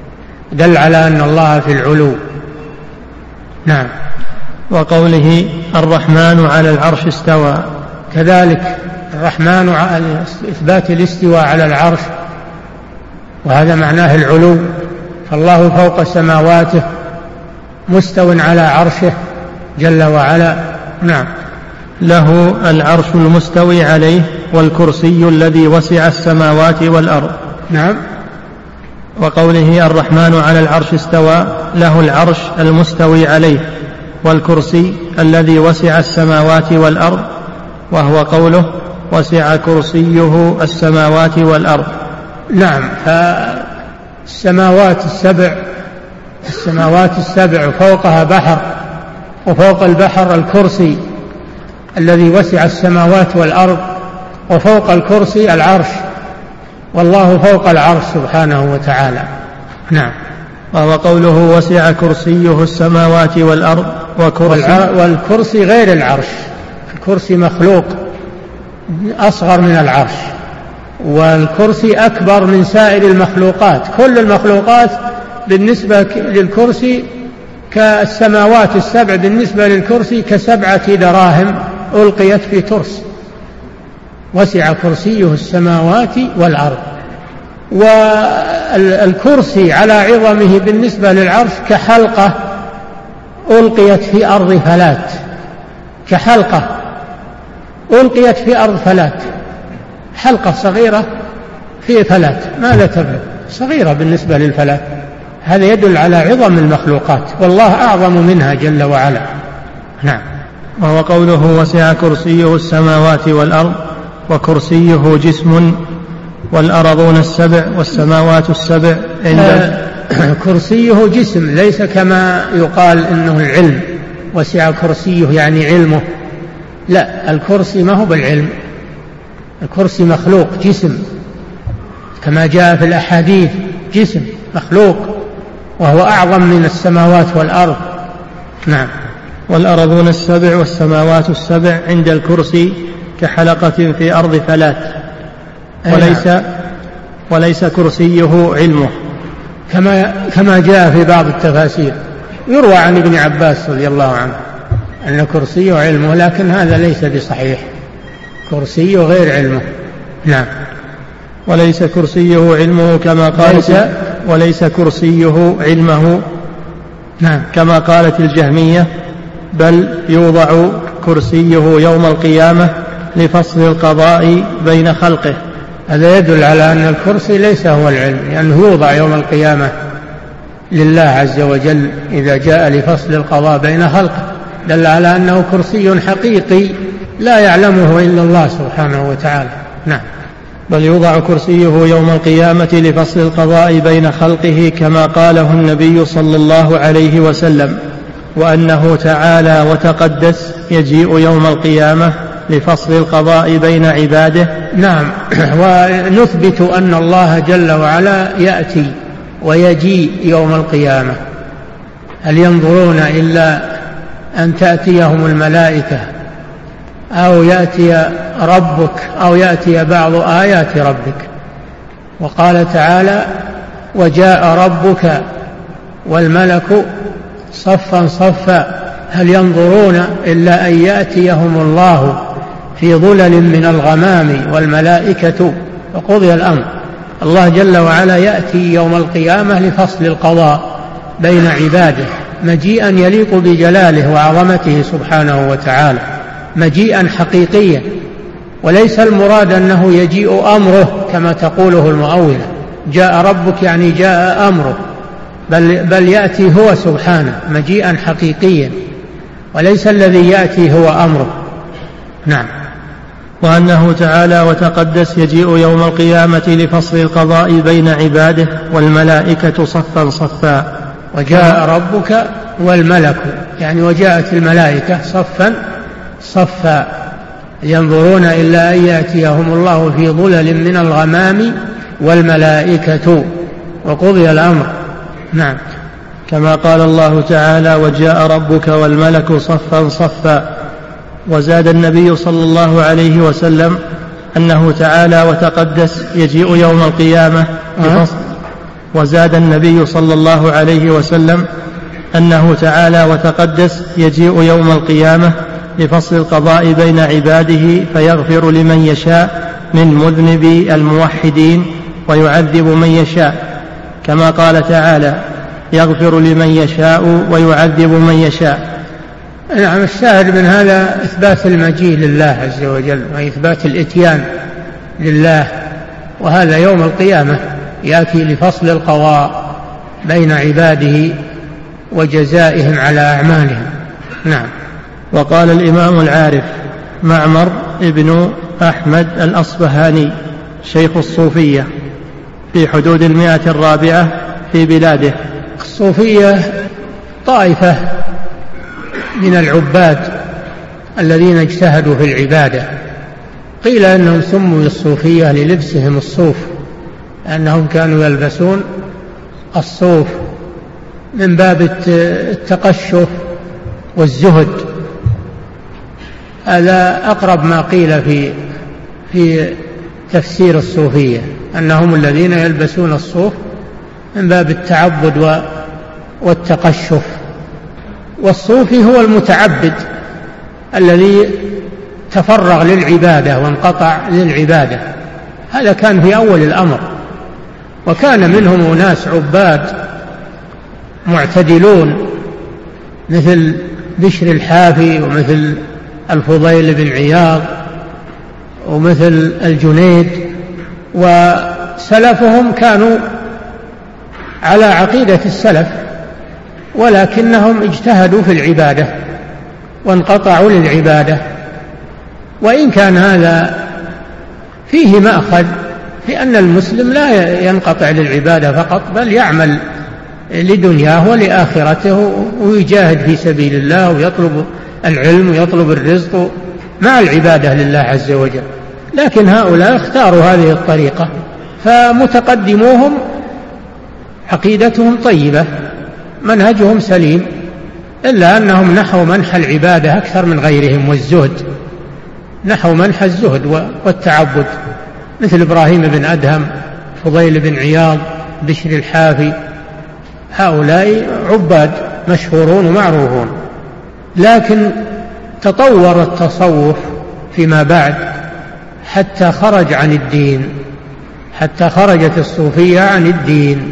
دل على أن الله في العلو. نعم. وقوله الرحمن على العرش استوى، كذلك الرحمن على إثبات الاستواء على العرش، وهذا معناه العلو، فالله فوق سماواته مستو على عرشه جل وعلا. نعم. له العرش المستوي عليه والكرسي الذي وسع السماوات والأرض. نعم. وقوله الرحمن على العرش استوى، له العرش المستوي عليه والكرسي الذي وسع السماوات والأرض، وهو قوله وسع كرسيه السماوات والأرض. نعم. فالسماوات السبع السماوات السبع فوقها بحر، وفوق البحر الكرسي الذي وسع السماوات والأرض، وفوق الكرسي العرش، والله فوق العرش سبحانه وتعالى. نعم. وهو قوله وسع كرسيه السماوات والأرض. وكرسي والكرسي غير العرش، الكرسي مخلوق أصغر من العرش، والكرسي أكبر من سائر المخلوقات. كل المخلوقات بالنسبة للكرسي كالسماوات السبع بالنسبة للكرسي كسبعة دراهم ألقيت في ترس. وسع كرسيه السماوات والأرض. والكرسي على عظمه بالنسبة للعرش كحلقة ألقيت في أرض فلات، كحلقة ألقيت في أرض فلات، حلقة صغيرة في فلات ماذا تبلغ، صغيرة بالنسبة للفلات. هذا يدل على عظم المخلوقات، والله أعظم منها جل وعلا. نعم. وهو قوله وسع كرسيه السماوات والأرض، وكرسيه جسم، والأرضون السبع والسماوات السبع عند كرسيه جسم، ليس كما يقال إنه العلم، وسع كرسيه يعني علمه، لا، الكرسي ما هو بالعلم، الكرسي مخلوق جسم كما جاء في الأحاديث، جسم مخلوق وهو أعظم من السماوات والأرض. نعم. والأرضون السبع والسماوات السبع عند الكرسي كحلقة في أرض فلات، وليس وليس كرسيه علمه، كما كما جاء في بعض التفاسير. يروى عن ابن عباس رضي الله عنه أن كرسيه علمه، لكن هذا ليس بصحيح، كرسيه غير علمه. نعم. وليس كرسيه علمه كما قالت ليس وليس كرسيه علمه. نعم. كما قالت الجهمية، بل يوضع كرسيه يوم القيامة لفصل القضاء بين خلقه. هذا يدل على أن الكرسي ليس هو العلم، لأنه يوضع يوم القيامة لله عز وجل إذا جاء لفصل القضاء بين خلقه، دل على أنه كرسي حقيقي لا يعلمه إلا الله سبحانه وتعالى. نعم. بل يوضع كرسيه يوم القيامة لفصل القضاء بين خلقه كما قاله النبي صلى الله عليه وسلم، وأنه تعالى وتقدس يجيء يوم القيامة لفصل القضاء بين عباده. نعم. ونثبت أن الله جل وعلا يأتي ويجيء يوم القيامة. هل ينظرون إلا أن تأتيهم الملائكة أو يأتي ربك أو يأتي بعض آيات ربك. وقال تعالى وجاء ربك والملك صفا صفا هل ينظرون إلا أن يأتيهم الله في ظلل من الغمام والملائكة وقضي الأمر. الله جل وعلا يأتي يوم القيامة لفصل القضاء بين عباده مجيئا يليق بجلاله وعظمته سبحانه وتعالى، مجيئا حقيقيا، وليس المراد أنه يجيء أمره كما تقوله المؤولة، جاء ربك يعني جاء أمره، بل, بل يأتي هو سبحانه مجيئا حقيقيا، وليس الذي يأتي هو أمره. نعم. وأنه تعالى وتقدس يجيء يوم القيامة لفصل القضاء بين عباده والملائكة صفا صفا. وجاء ربك والملك يعني وجاءت الملائكة صفا صفا ينظرون إلا أن يأتيهم الله في ظلل من الغمام والملائكة وقضي الأمر. نعم. كما قال الله تعالى وجاء ربك والملك صفا صفا. وزاد النبي صلى الله عليه وسلم أنه تعالى وتقدس يجيء يوم القيامة لفصل, وزاد النبي صلى الله عليه وسلم أنه تعالى وتقدس يجيء يوم القيامة لفصل القضاء بين عباده فيغفر لمن يشاء من مذنبي الموحدين ويعذب من يشاء، كما قال تعالى يغفر لمن يشاء ويعذب من يشاء. نعم، الشاهد من هذا إثبات المجيء لله عز وجل وإثبات الإتيان لله، وهذا يوم القيامة يأتي لفصل القضاء بين عباده وجزائهم على أعمالهم. نعم. وقال الإمام العارف معمر ابن أحمد الأصبهاني شيخ الصوفية في حدود المئة الرابعة في بلاده. الصوفية طائفة من العباد الذين اجتهدوا في العبادة، قيل أنهم سموا الصوفية للبسهم الصوف، أنهم كانوا يلبسون الصوف من باب التقشف والزهد. هذا أقرب ما قيل في في تفسير الصوفية، أنهم الذين يلبسون الصوف من باب التعبد والتقشف. والصوفي هو المتعبد الذي تفرغ للعبادة وانقطع للعبادة، هذا كان في أول الأمر. وكان منهم أناس عباد معتدلون مثل بشر الحافي ومثل الفضيل بن عياض ومثل الجنيد، وسلفهم كانوا على عقيدة السلف، ولكنهم اجتهدوا في العبادة وانقطعوا للعبادة. وإن كان هذا فيه مأخذ في أن المسلم لا ينقطع للعبادة فقط، بل يعمل لدنياه ولآخرته ويجاهد في سبيل الله ويطلب العلم ويطلب الرزق مع العبادة لله عز وجل. لكن هؤلاء اختاروا هذه الطريقة، فمتقدموهم عقيدتهم طيبة، منهجهم سليم، إلا أنهم نحوا منح العبادة أكثر من غيرهم والزهد، نحوا منح الزهد والتعبد، مثل إبراهيم بن أدهم، فضيل بن عياض، بشر الحافي، هؤلاء عباد مشهورون ومعروفون. لكن تطور التصوف فيما بعد حتى خرج عن الدين، حتى خرجت الصوفية عن الدين،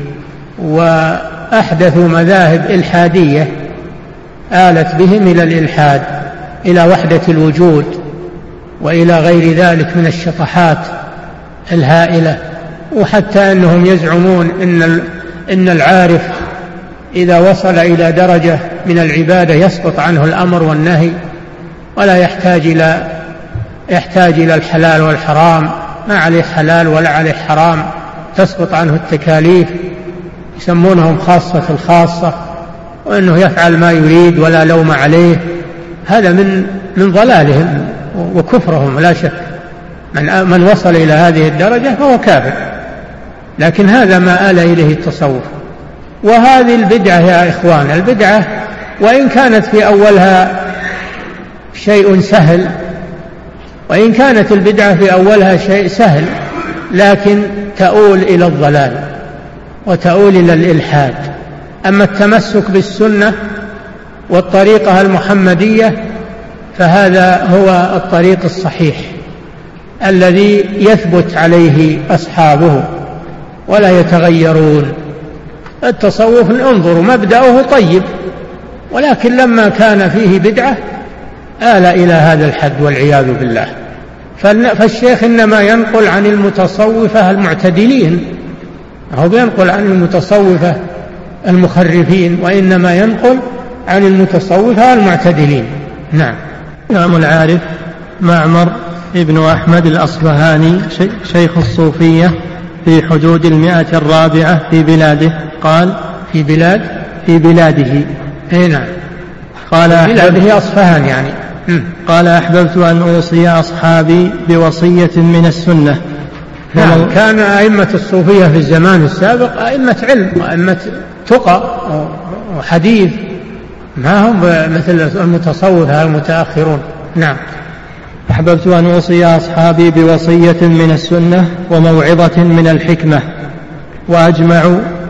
وأحدثوا مذاهب إلحادية آلت بهم إلى الإلحاد، إلى وحدة الوجود وإلى غير ذلك من الشطحات الهائلة. وحتى أنهم يزعمون إن إن العارف إذا وصل إلى درجة من العبادة يسقط عنه الأمر والنهي، ولا يحتاج إلى يحتاج إلى الحلال والحرام، ما عليه حلال ولا عليه حرام، تسقط عنه التكاليف، يسمونهم خاصة الخاصة، وأنه يفعل ما يريد ولا لوم عليه. هذا من من ضلالهم وكفرهم لا شك. من من وصل إلى هذه الدرجة فهو كافر. لكن هذا ما آل إليه التصوف. وهذه البدعة يا إخوان، البدعة وإن كانت في أولها شيء سهل، وإن كانت البدعة في أولها شيء سهل، لكن تؤول إلى الضلال وتؤول إلى الإلحاد. أما التمسك بالسنة والطريقة المحمدية فهذا هو الطريق الصحيح الذي يثبت عليه أصحابه ولا يتغيرون. التصوف انظروا مبدأه طيب، ولكن لما كان فيه بدعة آل إلى هذا الحد والعياذ بالله. فالشيخ إنما ينقل عن المتصوفة المعتدلين، هو بينقل عن المتصوفة المخرفين، وإنما ينقل عن المتصوفة المعتدلين. نعم. الإمام العارف معمر ابن أحمد الأصبهاني شيخ الصوفية في حدود المئة الرابعة في بلاده قال في بلاد في بلاده اي نعم قال بلاده أصفهان يعني. قال أحببت أن أوصي أصحابي بوصية من السنة. نعم. كان أئمة الصوفية في الزمان السابق أئمة علم وأئمة تقى وحديث، ما هم مثل المتصوفة المتأخرون. نعم. أحببت أن أوصي أصحابي بوصية من السنة وموعظة من الحكمة، وأجمعوا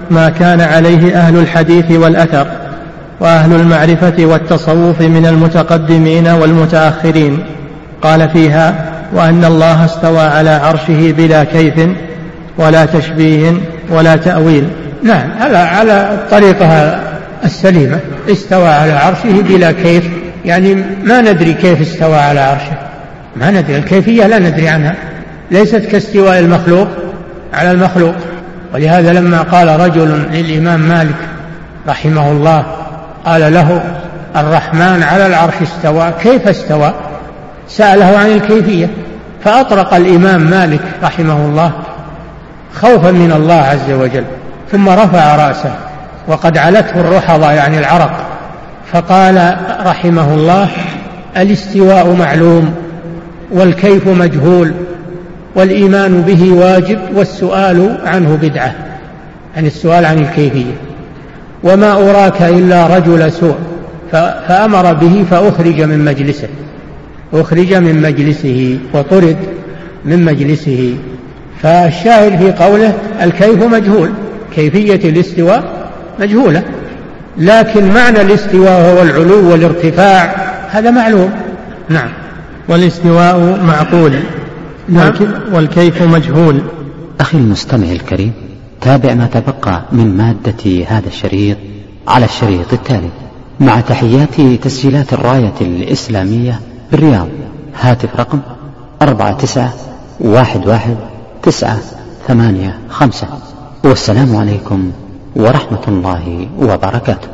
ما كان عليه أهل الحديث والأثر وأهل المعرفة والتصوف من المتقدمين والمتأخرين. قال فيها: وأن الله استوى على عرشه بلا كيف ولا تشبيه ولا تأويل. نعم، على على الطريقة السليمة، استوى على عرشه بلا كيف، يعني ما ندري كيف استوى على عرشه، ما ندري الكيفية، لا ندري عنها، ليست كاستواء المخلوق على المخلوق. ولهذا لما قال رجل للإمام مالك رحمه الله، قال له: الرحمن على العرش استوى، كيف استوى؟ سأله عن الكيفية، فأطرق الإمام مالك رحمه الله خوفا من الله عز وجل، ثم رفع رأسه وقد علته الرحضة يعني العرق، فقال رحمه الله: الاستواء معلوم والكيف مجهول والإيمان به واجب والسؤال عنه بدعة، يعني السؤال عن الكيفية. وما أراك إلا رجل سوء، فأمر به فأخرج من مجلسه، أخرج من مجلسه وطرد من مجلسه. فالشاهد في قوله: الكيف مجهول، كيفية الاستواء مجهولة، لكن معنى الاستواء هو العلو والارتفاع، هذا معلوم. نعم. والاستواء معقول، نعم. والكيف مجهول. أخي المستمع الكريم، تابع ما تبقى من مادة هذا الشريط على الشريط التالي، مع تحيات تسجيلات الراية الإسلامية بالرياض. هاتف رقم أربعة تسعة واحد واحد تسعة ثمانية خمسة. والسلام عليكم ورحمة الله وبركاته.